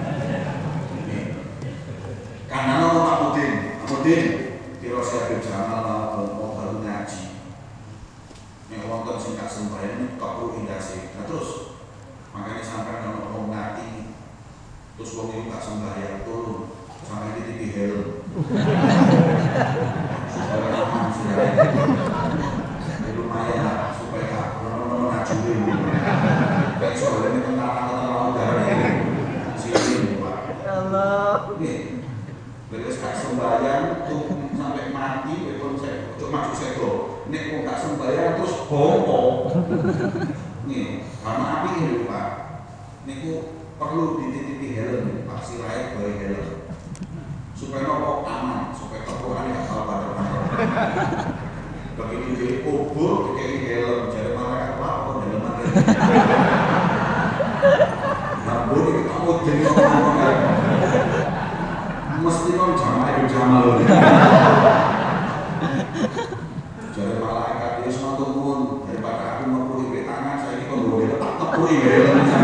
Karena nama Pak Mudin, Pak Mudin Tirosya Jamal mau baru ngaji. Yang wonten singkat sembahyang ini tak perlu indasi. Nah terus makanya sampai kalau mau ngati terus wong itu tak sembahyang turun sampai di titik helm supaya aman sudah ini lumayan supaya orang-orang ngajuin kayak soalnya ini tentang tentang udara ini sini Pak Allah Mereka gak sembahyang tuh sampai mati, walaupun saya cuma maju saya tuh, nek mau gak sembahyang terus bohong. Nih, karena api ini Pak, niku perlu dititipi helm, Pak Sirait bawa helm, supaya nopo aman, supaya ketuaan gak salah pada kantor. Begitu jadi kubur, kayak helm, jadi malaikat apa kok helm ada. Namun ini kamu jadi ngomong mesti non jamaah itu jamaah loh. Jadi malaikat dia semua turun daripada aku ngepuri ke tangan saya ini kalau boleh tak tepuri ya.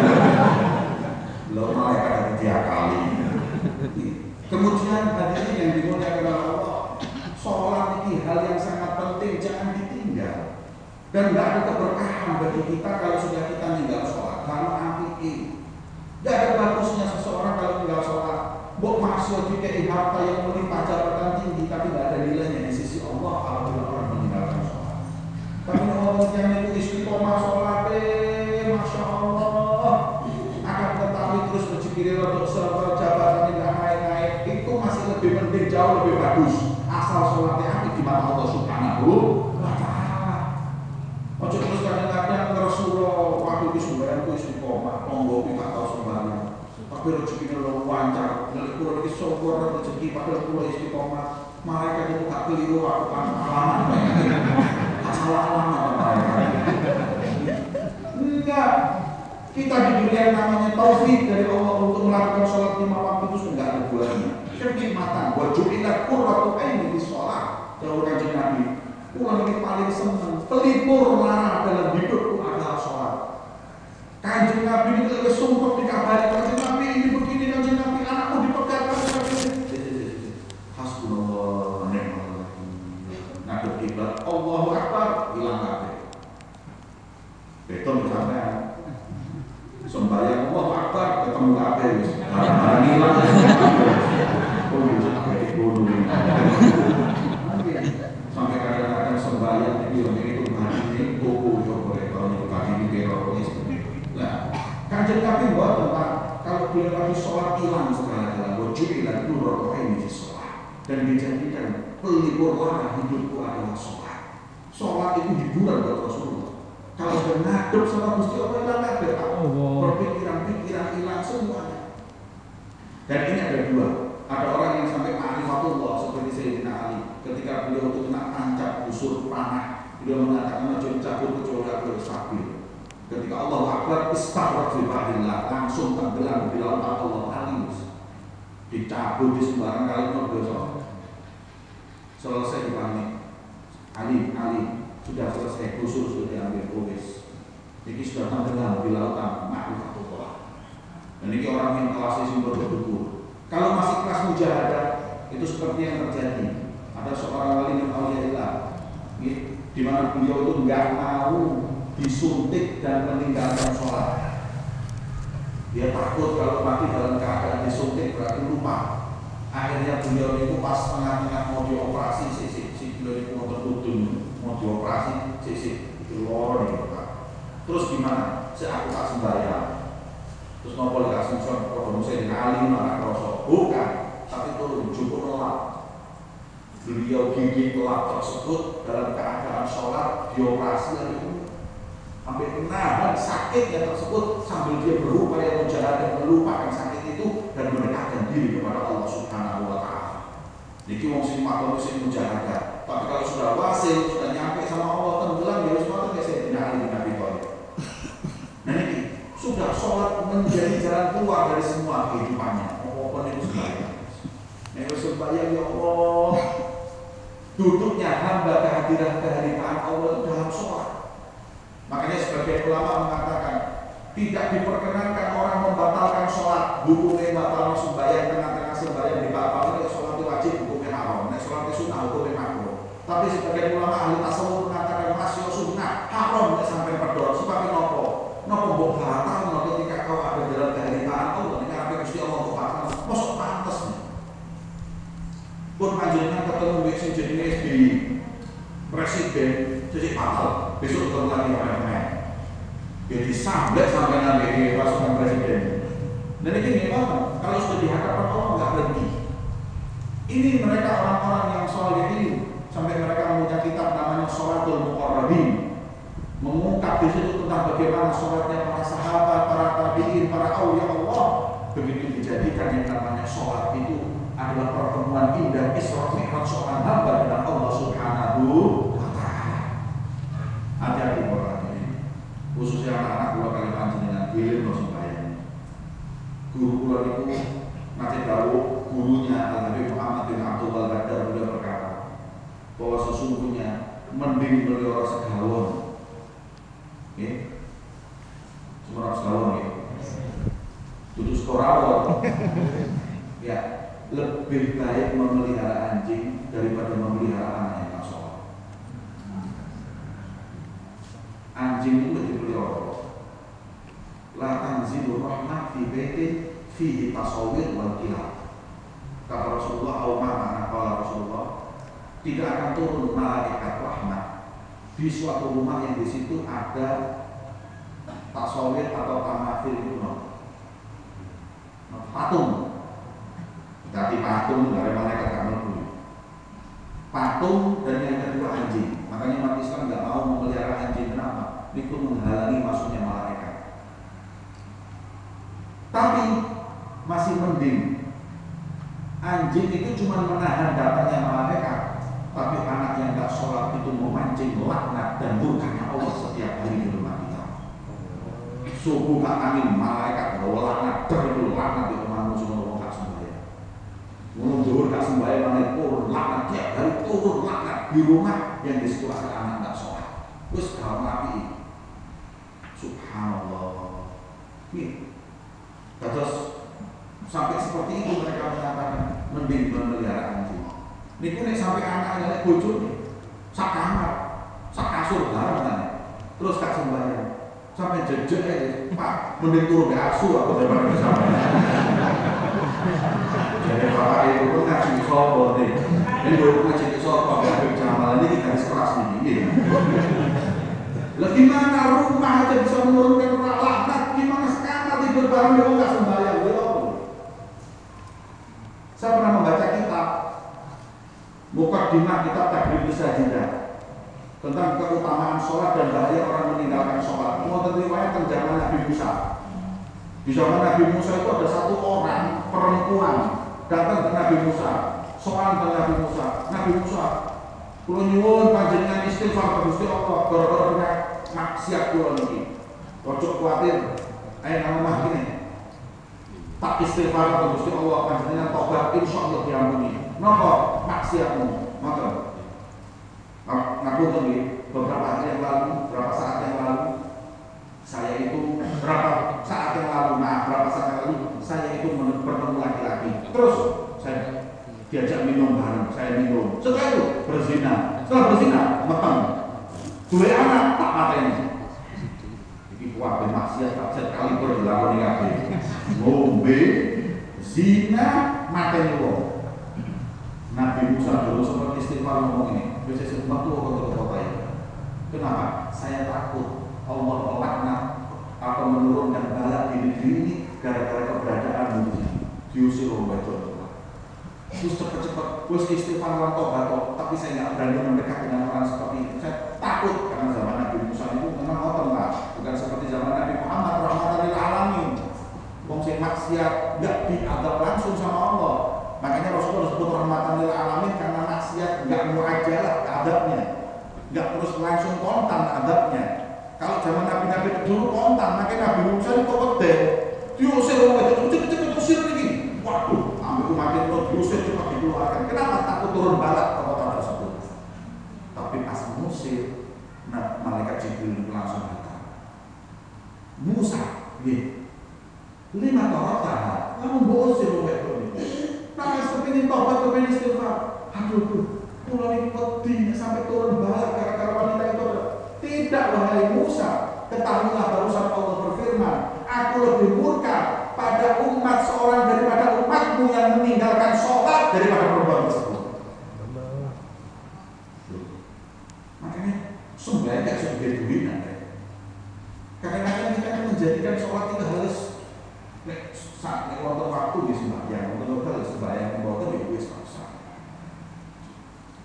Lo malaikat ada tiga kali. Kemudian hadirin yang dimuliakan Allah, sholat ini hal yang sangat penting, jangan ditinggal. Dan tidak ada keberkahan bagi kita kalau sudah kita tinggal sholat. Karena api tidak ada bagusnya seseorang kalau tinggal sholat. Bok masuk juga di harta yang melimpah jabatan tinggi, tapi tidak ada nilainya di sisi Allah kalau orang meninggalkan sholat. Tapi orang yang itu istiqomah sholat, eh, masya Allah, akan tetapi terus rezeki untuk server jabatan tidak naik-naik, itu masih lebih penting, jauh lebih bagus. Asal sholatnya api di mata Allah Subhanahu wa Ta'ala. Ojo terus kadang-kadang ngerasulah waktu di sumber itu istiqomah, monggo kita tahu sembahyang. Tapi rezekinya lo lancar, dari pulau lagi sokor rezeki padahal pulau istiqomah. Mereka itu tak keliru aku kan alaman, salah alaman mereka. Enggak, kita di dunia yang namanya taufik dari Allah untuk melakukan sholat lima waktu itu sudah ada bulannya. Kenikmatan, wajubilah qurratu aini di sholat. Jauh kanjeng Nabi, pulang ini paling senang, pelipur lara dalam hidupku adalah sholat. Kanjeng Nabi itu lebih sumpah dikabari, kanjeng Nabi ini begini, kanjeng Nabi anakku dipegang, kanjeng Nabi ini hasbunallah wa ni'mal wakil. Ngadep kiblat, Allahu Akbar, hilang kabeh. Beton sampean. Sembahyang Allahu Akbar, ketemu kabeh wis. Barang hilang. Oh, bisa kabeh dibunuh. Sampai kadang-kadang sembahyang itu itu hati ini kuku coba kalau itu kaki ini teroris. Nah, kanjeng Nabi buat tentang kalau beliau lagi sholat hilang segala-galanya, wajubilah qurratu aini fi sholat, dan dijadikan pelipur lara hidupku adalah sholat. Sholat itu hiburan buat Rasulullah. Kalau sudah ngadep sama Gusti Allah hilang kabeh, berpikiran-pikiran hilang semuanya. Dan ini ada dua. Ada orang yang sampai ma'rifatullah seperti Sayyidina Ali. Ketika beliau itu kena tancap busur panah, beliau mengatakan jangan cabut kecuali aku stabil. Ketika Allah Akbar istaghraq fi bahrillah, langsung tenggelam di lautan Allah halus. Dicabut di sembarang kali dosa. Selesai dipanggil. Ali, Ali sudah selesai, busur sudah diambil tulis. Ini sudah tenggelam di lautan ma'rifatullah. Dan ini orang yang kelasnya sumber berdukur. Kalau masih kelas mujahadah, itu seperti yang terjadi. Ada seorang wali min auliyaillah, di mana beliau itu nggak mau disuntik dan meninggalkan sholat. Dia takut kalau mati dalam keadaan disuntik berarti lupa. Akhirnya beliau itu pas tengah-tengah mau dioperasi, si si si beliau itu mau tertutup, mau dioperasi, si si itu lor nih Pak. Terus gimana? Saya aku tak sembahyang. Terus nopo dikasih surat kalau saya dikali mana kroso bukan, tapi turun cukup lelap. Beliau gigi lelap tersebut dalam keadaan sholat dioperasi lagi sampai menahan sakitnya tersebut sambil dia berupaya menjalankan melupakan sakit itu dan mendekatkan diri kepada Allah Subhanahu Wa Taala. Niki wong sing matur sing mujahadah, tapi kalau sudah wasil sudah nyampe sama Allah tenggelam dia harus matur kayak saya dinali di Nabi Thalib. Nah ini sudah sholat menjadi jalan keluar dari semua kehidupannya. Apapun itu sembahyang. Nego sembahyang ya Allah. Duduknya hamba kehadiran kehadiran Allah itu dalam sholat. Makanya sebagian ulama mengatakan tidak diperkenankan orang membatalkan sholat. Hukumnya batal sembahyang tengah-tengah sembahyang dibatalkan. Ya sholat itu wajib hukumnya haram. Nah sholat itu sunnah hukumnya makruh. Tapi sebagian ulama ahli tasawuf mengatakan masih sunnah haram sampai berdor. Sebab nopo. Nopo mbok batal nopo ketika kau ada dalam kehadiran Allah ini apa Gusti Allah kok batal mosok pantes nih. Pun panjenengan ketemu wis sing jenenge S B Y presiden jadi batal besok ketemu lagi apa-apa. Jadi sampai sampai nanti pasukan presiden. Dan ini memang kalau sudah di hadapan Allah nggak berhenti. Ini mereka orang-orang yang sholihin, sampai mereka mempunyai kitab namanya Sholatul Muqarrabin, mengungkap di situ tentang bagaimana sholatnya para sahabat, para tabi'in, para aulia Allah. Begitu dijadikan yang namanya sholat itu adalah pertemuan indah Isra Mi'raj seorang hamba dengan Allah Subhanahu wa Ta'ala. Hati-hati orang ini, khususnya anak-anak kula kali panjenengan bilih no sembahyang. Guru kula itu masih tahu, gurunya Al-Habib Muhammad bin Abdul Ghadar beliau berkata bahwa sesungguhnya mending melihara segawon, ya, semua segawon, ya, tutus korawon, ya, lebih baik memelihara anjing daripada memelihara anak yang tak sholat. Anjing itu dipelihara. La tanzilu rahmah fi baitin fihi tasawir wal kilab. Kata Rasulullah, au ma'ana qala Rasulullah, tidak akan turun malaikat rahmat di suatu rumah yang di situ ada tasawir atau tamafil itu, no. No, patung. Jadi patung dari malaikat kamu dulu. Patung dan yang kedua anjing. Makanya umat Islam nggak mau memelihara anjing. Kenapa? Itu menghalangi masuknya malaikat. Tapi masih mending anjing itu cuma menahan datangnya malaikat, tapi anak yang nggak sholat itu memancing laknat dan murkanya Allah setiap hari di rumah kita. Subuh tak angin malaikat bawa laknat, terlalu laknat di rumah musuh orang tak sembahyang. Mundur tak sembahyang mana turun laknat, tiap hari turun laknat di rumah yang di situ ada anak nggak sholat. Terus kalau nabi, subhanallah. Nih. Terus sampai seperti itu mereka mengatakan mending memelihara anjing. Ini pun sampai anaknya lagi bocor nih, sak kamar, sak kasur bareng kan. Terus kak sembahyang, sampai jejak aja, Pak, mending turun ke asu atau daripada bersama. Jadi bapak itu pun ngaji sopo nih, ini baru ngaji sopo nggak berjamal ini garis keras nih. Lah gimana rumah aja bisa menurunkan laknat, gimana sekarang tidur bareng dia nggak sembahyang, saya pernah membaca kitab Muqaddimah kitab Tabrib Sajidah tentang keutamaan sholat dan bahaya orang meninggalkan sholat. Mau riwayat tentang zaman Nabi Musa. Di zaman Nabi Musa itu ada satu orang perempuan datang ke Nabi Musa, soal ke Nabi Musa. Nabi Musa, kulo nyuwun panjenengan istighfar ke Gusti Allah gara-gara maksiat kulo niki. Ojo kuwatir, ayo nama mah kene. Tak istighfar ke Gusti Allah panjenengan tobat insyaallah diampuni. Napa maksiatmu? Maka ngaku nggih beberapa hari yang lalu, beberapa saat yang lalu saya itu berapa saat yang lalu, nah berapa saat yang lalu saya itu bertemu laki-laki. Terus saya diajak minum bareng, saya minum. Setelah itu berzina. Setelah berzina, meteng. Dua anak tak pateni. Iki kuat maksiat tak sekali berlaku kabeh. Ngombe, zina, mateni wong. Nabi Musa dulu sempat istighfar ngomong ini. Biasanya sempat tuh ke kota ini. Kenapa? Saya takut Allah melaknat atau menurunkan bala di negeri ini gara-gara keberadaan di sini. Diusir oleh Tuhan. Terus cepat-cepat, terus istighfar lan tobat, tapi saya nggak berani mendekat dengan orang seperti itu. Saya takut karena zaman Nabi Musa itu memang ngoten lah, bukan seperti zaman Nabi Muhammad rahmatan lil alamin. Wong sing maksiat nggak diadab langsung sama Allah. Makanya Rasulullah disebut rahmatan lil alamin karena maksiat nggak muajalah adabnya, nggak terus langsung kontan adabnya. Kalau zaman Nabi-Nabi dulu kontan, makanya Nabi Musa itu kode diusir oleh itu cepet-cepet usir lagi. Waduh, ambil umat itu diusir cepat dikeluarkan. Kenapa? Takut turun balak ke kota tersebut. Tapi pas mengusir, nah malaikat Jibril langsung datang. Musa, nih, lima tahun tahan, kamu bosan oleh itu. Nah, sepingin tobat, sepingin istighfar. Aduh, tuh, pulau ini pedih sampai turun balak gara-gara wanita itu. Tidak, wahai Musa, ketahuilah barusan Allah berfirman, aku lebih murka pada umat seorang daripada umatmu yang meninggalkan sholat daripada perempuan tersebut. Makanya sembahyang gak sebagai duit nanti. Kadang-kadang kita menjadikan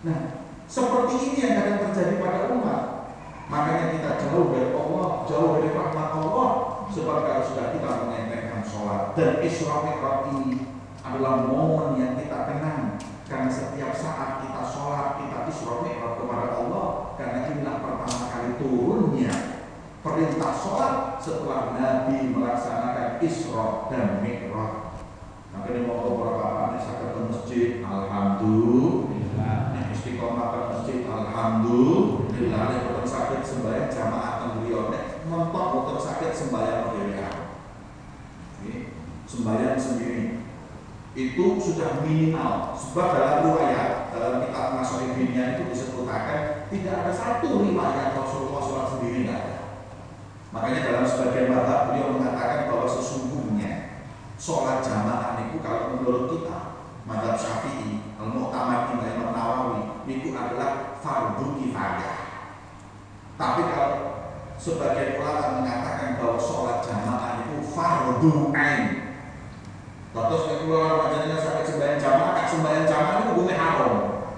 Nah, seperti ini yang kadang terjadi pada umat. Makanya kita jauh dari Allah, jauh dari rahmat Allah. Sebab kalau sudah kita mengentengkan sholat dan Isra Mi'raj ini adalah momen yang kita kenang. Karena setiap saat kita sholat, kita Isra Mi'raj kepada Allah. Karena inilah pertama kali turunnya perintah sholat setelah Nabi melaksanakan Isra dan Mi'raj. Makanya mau beberapa apa nih sakit ke masjid, alhamdulillah. Nih istiqomah ke masjid, alhamdulillah. Nih boten sakit sembahyang jamaah teng griya, nek mentok boten sakit sembahyang dhewean. Sembahyang sendiri itu sudah minimal. Sebab dalam riwayat dalam kitab Masyhur Ibnian itu disebutkan tidak ada satu riwayat Rasulullah sholat sendiri, tidak ada. Makanya dalam sebagian mazhab beliau mengatakan bahwa sesungguhnya sholat jamaah itu kalau menurut kita mazhab Syafi'i, Al-Mu'tamad Imam Nawawi itu adalah fardu kifayah. Tapi kalau sebagian ulama mengatakan bahwa sholat jamaah itu fardu ain. Terus kalau orang sakit sembahyang jamaah, kak sembahyang jamaah itu hukumnya haram.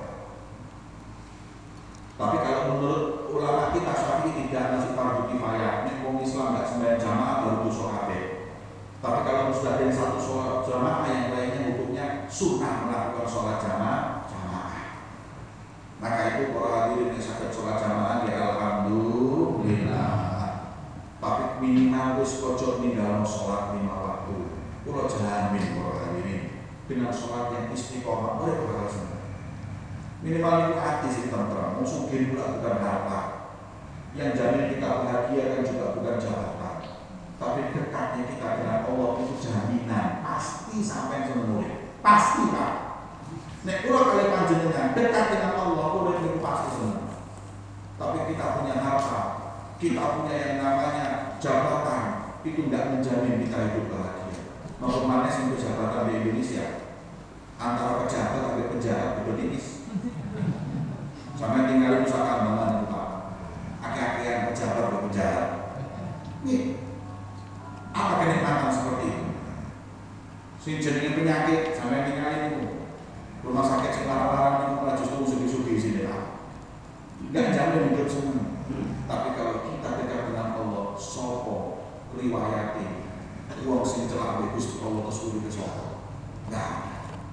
Tapi kalau menurut ulama kita Syafi'i tidak masih fardu kifayah. Nek wong Islam nggak sembahyang jamaah baru dosa kabeh. Tapi kalau sudah ada satu sholat jamaah, yang lainnya hukumnya sunnah melakukan sholat jamaah. Jamaah. Maka itu para hadirin yang sakit sholat jamaah ya alhamdulillah. Tapi minimal wis ojo ninggalno sholat lima waktu. Kulo jamin para hadirin dengan sholat yang istiqomah oleh para seneng. Minimal itu hati sih tenteram. Sugih pula bukan harta. Yang jamin kita bahagia kan juga bukan jabatan. Tapi dekatnya kita dengan Allah itu jaminan pasti sampai semenurut. Pasti Pak. Nek kula kali panjenengan dekat dengan Allah, kula itu pasti senang. Tapi kita punya harta, kita punya yang namanya jabatan, itu tidak menjamin kita hidup bahagia. Normalnya untuk jabatan di Indonesia antara pejabat dan penjahat itu tipis. Sampai tinggal misalkan mana Pak, akhir-akhiran pejabat dan penjahat. Nih, apa kenikmatan seperti itu? Sing jenenge penyakit sampai tinggal itu rumah sakit sing larang-larang itu malah justru sugi-sugi sini Pak. Enggak jamin hidup senang. Tapi kalau kita dekat dengan Allah, sopo riwayati uang sing celak Gusti Allah tersebut ke sopo. Nah,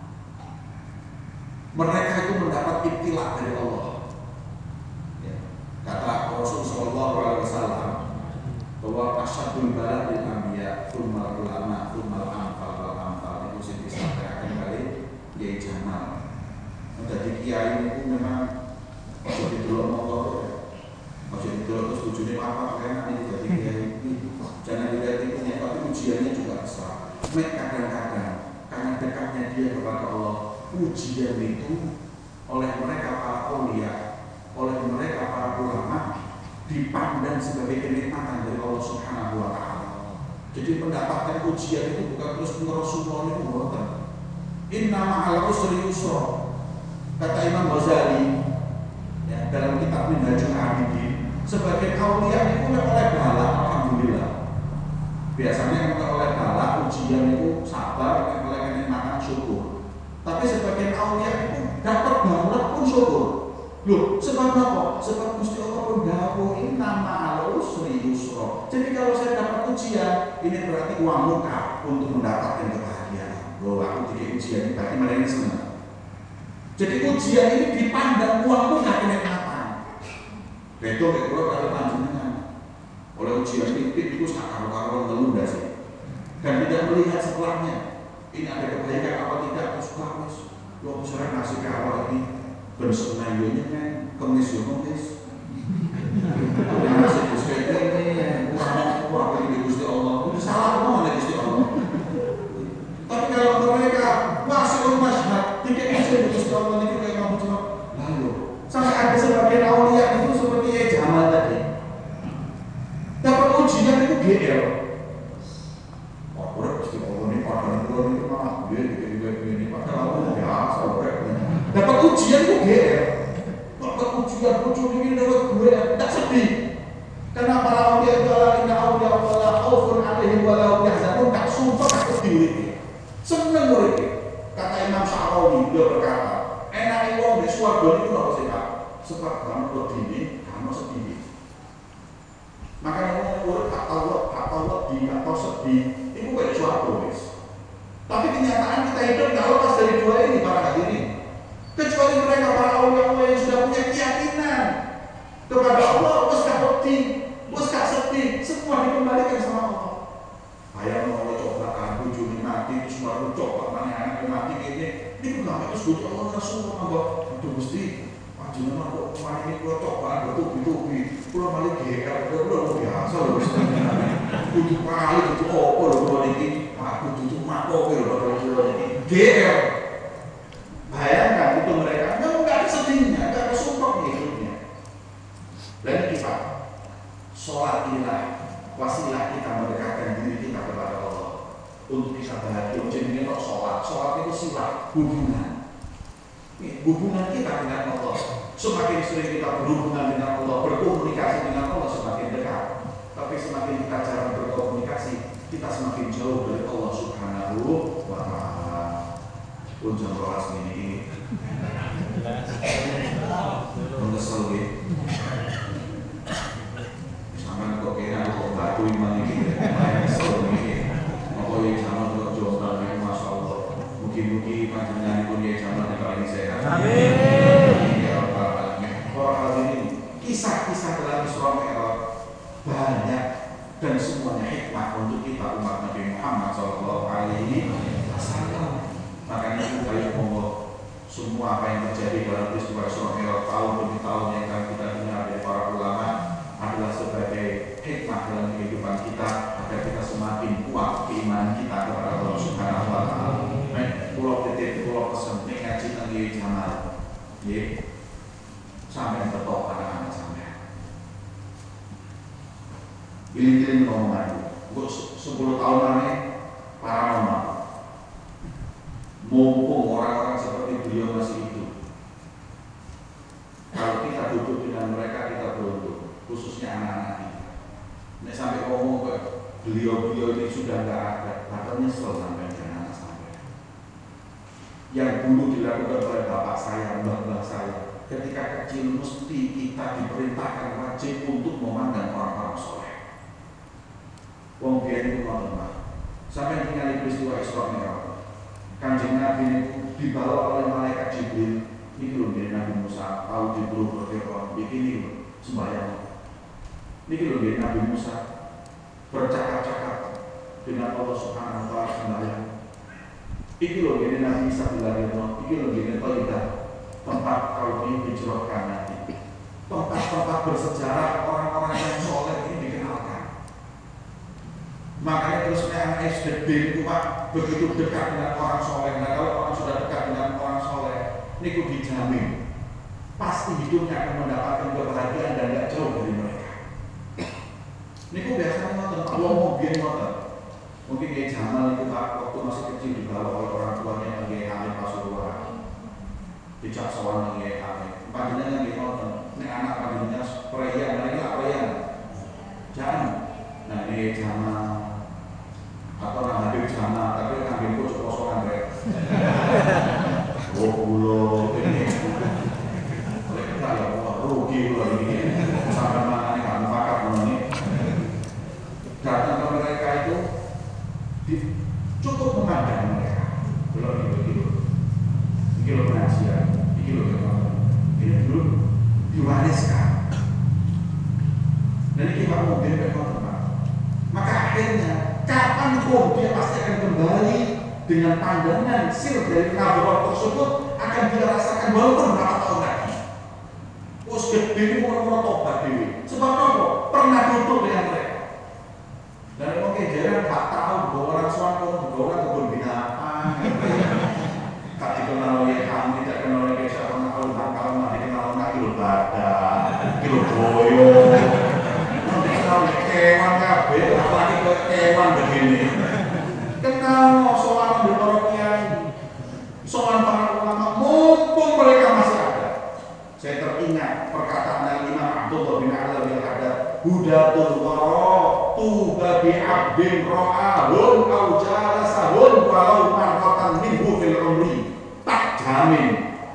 mereka itu mendapat ibtilah dari Allah. Ya. Kata Rasul Sallallahu Alaihi Wasallam bahwa asyadul balad lil anbiya tsummal ulama tsummal anfal wal anfal, itu sing disampaikan kali Kiai Jamal. Jadi kiai itu memang ojo didelok motor, ojo didelok terus bojone apa enak ini jadi kiai ini. Jangan dilihat itu, tapi ujiannya juga besar. Mek kadang-kadang karena dekatnya dia kepada Allah, ujian itu oleh mereka para aulia, oleh mereka para ulama dipandang sebagai kenikmatan dari Allah Subhanahu wa taala. Jadi mendapatkan ujian itu bukan terus menerus Rasulullah itu bukan. Inna ma'al usri yusra. Kata Imam Ghazali ya, dalam kitab Minhajul Abidin, sebagai aulia itu oleh bala, alhamdulillah. Biasanya oleh bala ujian itu sabar, oleh kenikmatan syukur. Tapi sebagian aulia itu dapat banget pun syukur. Loh, sebab apa? Sebab Gusti Allah pun dawuh inna ma'al usri yusra. Jadi kalau saya dapat ujian, ini berarti uang muka untuk mendapatkan kebahagiaan. Loh, aku tidak ujian ini berarti mereka senang. Jadi ujian ini dipandang uang muka kenikmatan. Betul, betul kalau panjenengan oleh ujian titik itu sangat karuan ngelunda sih. Dan tidak melihat setelahnya. Ini ada kebaikan apa tidak, terus bagus. Lo sering ngasih ke awal ini bersenayunya kan, kemis ya kemis. Ngasih Gusti ini, kurang kurang dari Gusti Allah. Itu salah apa oleh Gusti Allah? Tapi kalau mereka masih masyhad, tidak bisa Gusti Allah ini kayak kamu cuma lalu. Sampai ada sebagian aulia itu seperti ya Jamal tadi. Dapat ujian itu G R. Dapat ujian itu G R. Dapat ujian lucu ini dapat gue tak sedih. Karena para aulia itu adalah inna aulia Allah khaufun alaihim wa la hum yahzanun, tak sumpah tak sedih. Seneng murid. Kata Imam Syarawi dia berkata, enak Makanya wong di swarga niku apa sih Pak? Sebab kamu wedine, kamu sedih. Makanya wong urip hak Allah, hak Allah di atau sedih, itu kayak swarga wis. Tapi kenyataan kita hidup nggak lepas dari dua ini para hadirin. Kecuali mereka para ulama yang sudah punya keyakinan kepada Allah, wis gak wedi, wis gak sedih, semua dikembalikan sama Allah. Bayang mau coba kan bojone mati terus baru coba mana anak mati ini. Ini kenapa terus Gusti Allah Rasul ngomong, "Aduh Gusti, panjenengan kok kemarin ini kula coba bertubi-tubi, kula malah G R, kula biasa lho Gusti. Kudu kali kudu opo lho kula niki, aku kudu makoke lho kula niki. G R." Bayangkan itu mereka enggak ada sedihnya, enggak ada support hidupnya. Dan kita sholat inilah wasilah kita mendekatkan diri kita kepada Allah untuk bisa bahagia. Jadi kok sholat, sholat itu silah hubungan. Hubungan kita dengan Allah. Semakin sering kita berhubungan dengan Allah, berkomunikasi dengan Allah semakin dekat. Tapi semakin kita jarang berkomunikasi, kita semakin jauh dari Allah Subhanahu wa Ta'ala. Unjang rolas ini mengesel gitu. Sampai kok kira kok batu iman ini, mengesel ini. Apa yang sama kok jombang ini, masya Allah. Mungkin-mungkin panjenengan pun yang sama dengan ini sehat. Amin. Ya Rabbal Alamin. Para hadirin, kisah-kisah dalam Isra Mi'raj banyak dan semuanya hikmah untuk kita umat Nabi Muhammad Shallallahu Alaihi Wasallam. Makanya kita yang monggo semua apa yang terjadi dalam peristiwa Isra Mi'raj tahun demi tahun yang akan kita dengar dari para ulama adalah sebagai hikmah dalam kehidupan kita agar kita semakin kuat keimanan kita kepada Allah Subhanahu wa Ta'ala. Nek pulau titip pulau pesen nek ngaji teng Jamal. Nggih. Sampai betok anak-anak sampean. Iling-iling ngomongan. Untuk sepuluh tahun lagi para mama mumpung orang-orang seperti beliau masih hidup. Kalau kita duduk dengan mereka, kita beruntung, khususnya anak-anak kita. Nek sampai ngomong ke beliau-beliau ini sudah nggak ada, bahkan nyesel sampai dengan anak sampai. Yang dulu dilakukan oleh bapak saya, mbah-mbah saya, ketika kecil mesti kita diperintahkan wajib untuk memandang orang-orang soleh. Wong biyen itu ngoten, sampai tinggal di peristiwa Isra Mi'raj. Kanjeng Nabi itu dibawa oleh malaikat Jibril. Ini loh dia Nabi Musa tahu Jibril berfirman begini loh sembahyang. Ini loh dia Nabi Musa bercakap-cakap dengan Allah Subhanahu Wa Taala sembahyang. Ini loh dia Nabi Isa bilang ini loh dia Taidah tempat kalau ini dicerahkan nanti. Tempat-tempat bersejarah orang-orang yang soleh ini dikenalkan. Makanya terusnya anak S D itu Pak begitu dekat dengan orang soleh. Nah kalau orang sudah dekat dengan orang soleh, niku dijamin pasti hidupnya akan mendapatkan kebahagiaan dan tidak jauh dari mereka. Niku biasanya ngoten, ngomong biar ngoten. Mungkin dia Jamal itu Pak waktu masih kecil dibawa oleh orang tuanya yang Kiai Hamid Pasuruan, dijak sowan Kiai Hamid. Panjenengan nggih ngoten, nek anak panjenengan preyan, nah ini lah preyan. Jangan. Nah ini Jamal atau nang Habib Jamal, tapi ngambil kocok kosongan rek. Oh pulau ini, oleh kita ya rugi pulau ini. Sampai mana nih kamu pakai pulau ini? Datang ke mereka itu di, cukup memandang mereka. Belum itu itu, ini lo pengajian, ini lo kemana? Ini dulu diwariskan. Dan ini kita mau beri teman. Maka akhirnya kapan pun dia pasti akan kembali dengan pandangan sir dari nabi tersebut akan dia rasakan walaupun berapa tahun lagi. Us gede mau tobat dewi. Sebab apa? Pernah duduk dengan mereka. Dan mungkin dia tak tahu bahwa orang suatu bahwa orang kebun binatang. Tak dikenal oleh kami, tidak kenal oleh siapa nak kalau tak kalau nak dikenal nak kilo badan, kilo boyo. Kenal kewan kabeh, apalagi kewan begini. Kenal soal di para kiai, soal para ulama, mumpung mereka masih ada. Saya teringat perkataan Imam Abdullah bin Ali bin Haddad, hudatul wara, tuba bi abdin ra'ahun au jalasahun walau marratan minhu fil umri. Tak jamin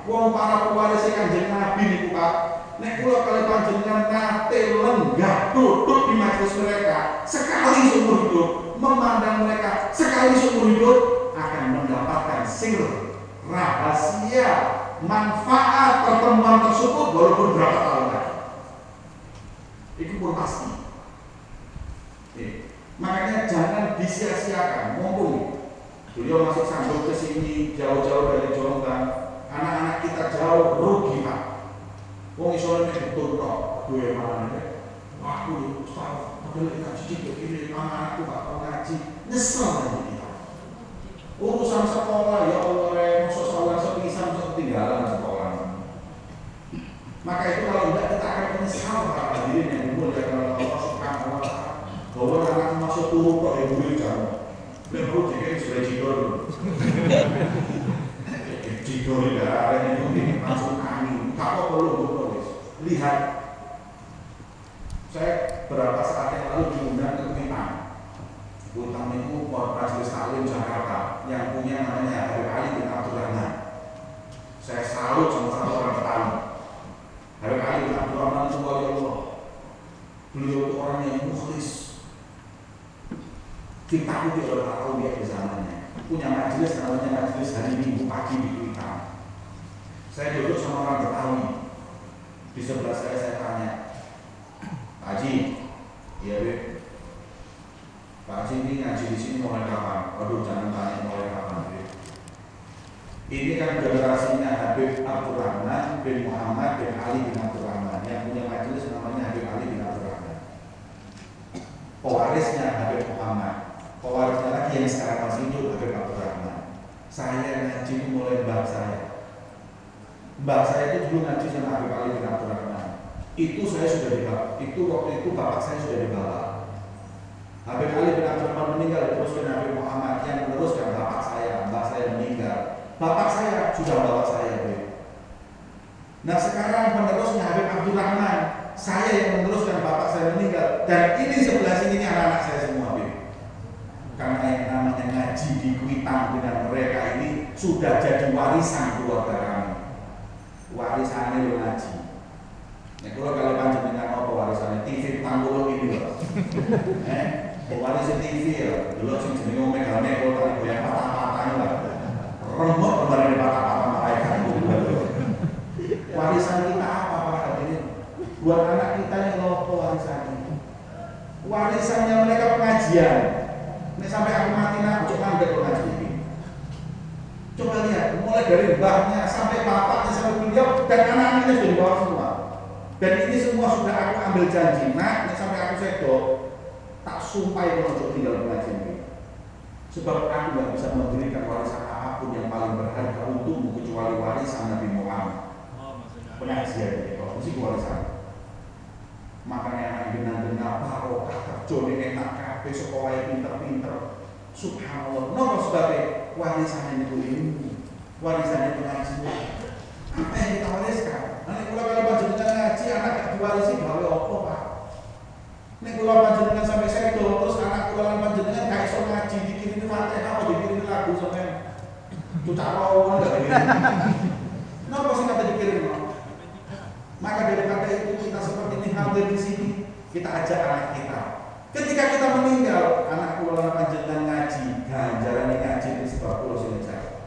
Wong para pewaris Kanjeng Nabi niku Pak. Nek kula kali panjenengan nate lenggah duduk di majelis mereka sekali seumur hidup, memandang mereka sekali seumur hidup, akan mendapatkan sir rahasia manfaat pertemuan tersebut walaupun berapa tahun lagi. Itu pun pasti. Eh, makanya jangan disia-siakan. Mumpung beliau masuk sambung ke sini jauh-jauh dari Jombang, anak-anak kita jauh rugi Pak. Wong isolasi betul kok, dua malam ini. Aku Ustaz, padahal kita cici begini, anak-anakku Pak mau ngaji, nyesel aja kita. Urusan sekolah ya Allah, masuk sekolah sepisah masuk ketinggalan sekolah. Maka itu kalau tidak kita akan menyesal Pak hadirin yang dimuliakan oleh Allah Subhanahu wa taala. Bahwa anak masuk turun kok ibu jam. Belum jadi sudah jidor. Jidor darah itu ini langsung angin. Kalau perlu tulis. Lihat. Saya berapa saat yang lalu diundang ke Kuitang. Kuitang itu Majelis Taklim Jakarta yang punya namanya Habib Ali bin Abdul Rahman. Saya salut sama satu orang Betawi. Habib Ali bin Abdul Rahman itu wali Allah. Beliau itu orang yang mukhlis. Ditakuti oleh para aulia di zamannya. Punya majelis namanya majelis hari Minggu pagi di Kuitang. Saya duduk sama orang Betawi. Di sebelah saya saya tanya, Pak Haji, iya Beb, Pak Haji ini ngaji di sini mulai kapan? Waduh, jangan tanya mulai kapan Beb. Ini kan generasinya Habib Abdul Rahman bin Muhammad bin Ali bin Abdul Rahman yang punya majelis namanya Habib Ali bin Abdul Rahman. Pewarisnya Habib Muhammad, pewarisnya lagi yang sekarang masih hidup Habib Abdul Rahman. Saya ngaji itu mulai mbak saya. Mbak saya itu dulu ngaji sama Habib Ali bin Abdul Rahman. Itu saya sudah dibawa. Itu waktu itu bapak saya sudah dibawa. Habib Ali bin Abdul Rahman meninggal, teruskan Habib Muhammad yang meneruskan bapak saya. Mbak saya meninggal. Bapak saya sudah bawa saya. Habib. Nah sekarang penerusnya Habib Abdul Rahman. Saya yang meneruskan bapak saya meninggal. Dan ini sebelah sini ini anak-anak saya semua. Habib. Karena yang namanya ngaji di Kuitang dengan mereka ini sudah jadi warisan keluarga kami. Warisannya lo ngaji. Nah, kalau kalau panjenengan apa warisannya T V Tanggulung ini loh. Eh, warisan T V ya. Dulu sing jenenge omegane kalau tadi goyang patah-patahnya lah. Remuk kemarin di patah-patah mereka itu. Warisan kita apa Pak hadirin? Buat anak kita yang apa warisannya? Warisannya mereka pengajian. Ini sampai aku mati nak cuma ada pengajian ini. Coba lihat, mulai dari mbahnya sampai bapaknya sampai beliau dan anak-anaknya sudah dibawa semua. Dan ini semua sudah aku ambil janji, nak, ini sampai aku sedo, tak sumpah kalau untuk tinggal pengajian ini. Sebab aku nggak bisa memberikan warisan apapun yang paling berharga untukmu kecuali warisan Nabi Muhammad. Pengajian ini, kalau mesti warisan. Makanya anak benar-benar barokah kerjone enak kabeh sekolah pinter-pinter. Subhanallah. Nomor sebagai warisan itu ilmu, warisan itu pengajian. Apa yang kita wariskan? Nanti kalau kalau panjenengan ngaji anak gak diwarisi gawe apa Pak? Nek kula panjenengan sampai sedo terus anak kula panjenengan gak iso ngaji dikirim Fatihah apa dikirim lagu sampean. Tutak rawon gak dikirim. Napa sing kata dikirim? Maka daripada itu kita seperti ini hadir di sini, kita ajak anak kita. Ketika kita meninggal, anak kula panjenengan ngaji, ganjaran ngaji di sebab kula sinejar.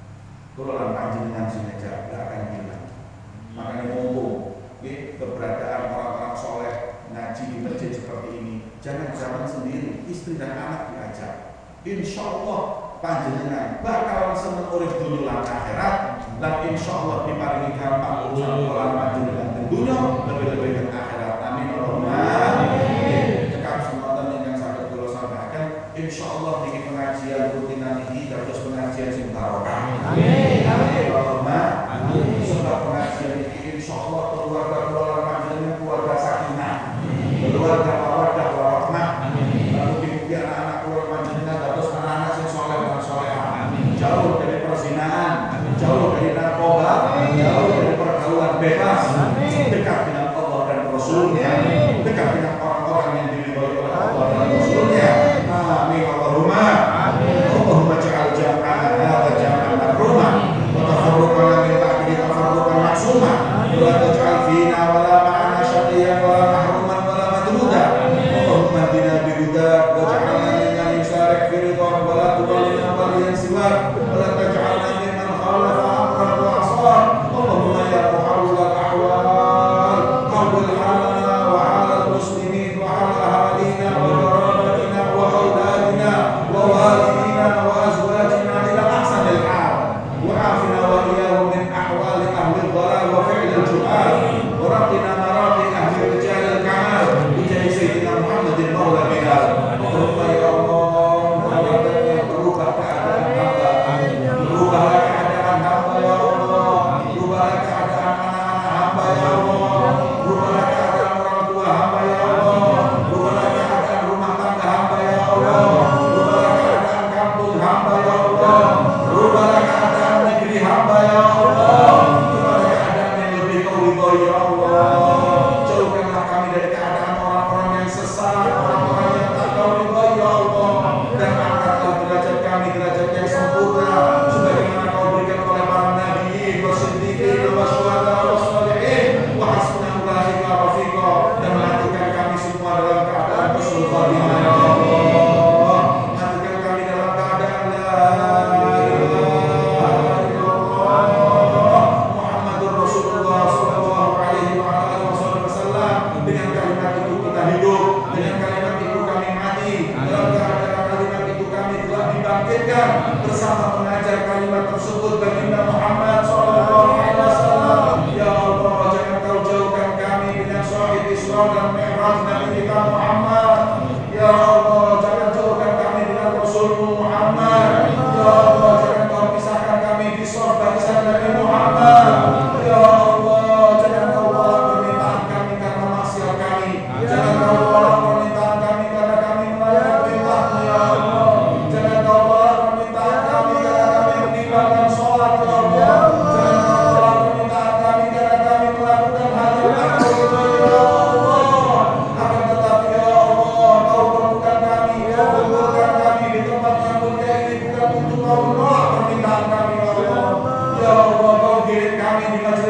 Kula panjenengan sinejar gak akan hilang. Makanya mumpung ya, keberadaan orang-orang soleh ngaji di masjid seperti ini, jangan zaman sendiri, istri dan anak diajak. Insya Allah panjenengan bakal seneng urip dunia lan akhirat, dan insya Allah diparingi gampang urusan pola panjenengan di dunia lebih-lebih ke akhirat. Amin Allahumma amin. Cekap semonten ingkang saged kula sampaikan, insya Allah niki pengajian rutinan iki dados pengajian sing barokah. Amin. Amin Allahumma amin. Sebab pengajian iki insya Allah keluarga kula panjenengan keluarga sakinah, keluarga mawaddah warahmah. Mugi-mugi anak-anak kula panjenengan dados anak-anak sing saleh lan salehah. Jauh dari perzinahan, jauh dari narkoba, jauh dari pergaulan bebas, dekat dengan Allah dan Rasulnya, dekat dengan orang-orang yang diridhoi oleh Allah dan Rasulnya. Amin Allahumma amin. Allahumma ja'al jam'ana hadza jam'an marhuma wa tafarruqana min ba'dihi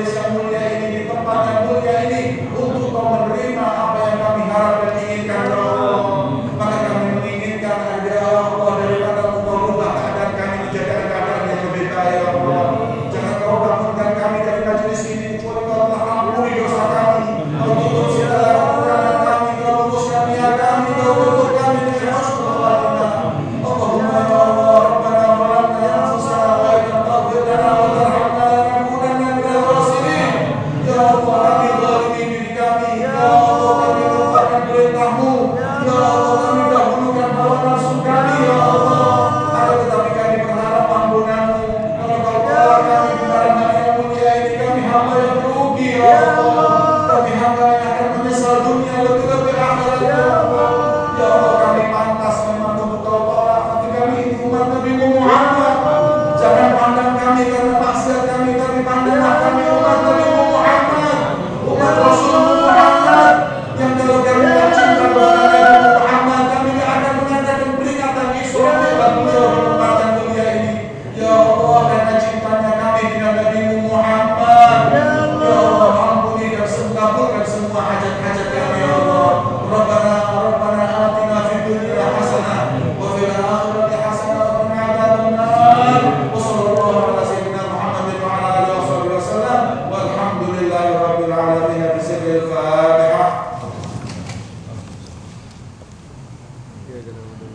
majelis yang mulia ini, di tempat yang mulia ini, untuk kau menerima apa yang kami harap dan inginkan ya Allah. Maka kami menginginkan agar ya Allah daripada engkau rubah keadaan kami menjadi keadaan yang lebih baik ya Allah. Jangan kau bangunkan kami dari majelis ini kecuali kau telah ampuni dosa kami, kau tutup segala kekurangan kami, kau luruskan niat kami, kau tutup kami dari husnul khatimah. Allahumma ya Allah Rabbana zalamna anfusana wa in lam taghfir lana wa tarhamna lanakunanna minal khasirin. Ya Allah, kami zalimi diri kami, ya Allah kami lupakan perintah-Mu, ya Allah kami dahulukan hawa nafsu kami ya Allah. Akan tetapi kami berharap ampunan-Mu. Kalau kau tolak kami di malam hari yang mulia ini, kami hamba yang rugi ya Allah. Kami hamba yang akan menyesal dunia lebih-lebih akhirat ya Allah. Ya Allah, kami pantas memang untuk kau tolak, tapi kami ini umat Nabi Muhammad. Jangan pandang kami karena maksiat kami, tapi pandanglah kami umat Nabi Muhammad, umat Rasul Muhammad, yang kalau kami tak cinta kepada Nabi Muhammad, kami tidak akan mengadakan peringatan Isra Mi'raj beliau di tempat yang mulia ini. Ya Allah, karena cintanya kami dengan Nabi Muhammad, ya Allah, ampuni dan kabulkan semua hajat-hajat kami ya Allah. Rabbana Rabbana atina fid dunya hasanah wa fil akhirati hasanah wa qina adzabannar. Wa sallallahu ala sayyidina Muhammadin wa ala alihi wa sahbihi wasallam. Walhamdulillahi rabbil alamin. Bismillahirrahmanirrahim.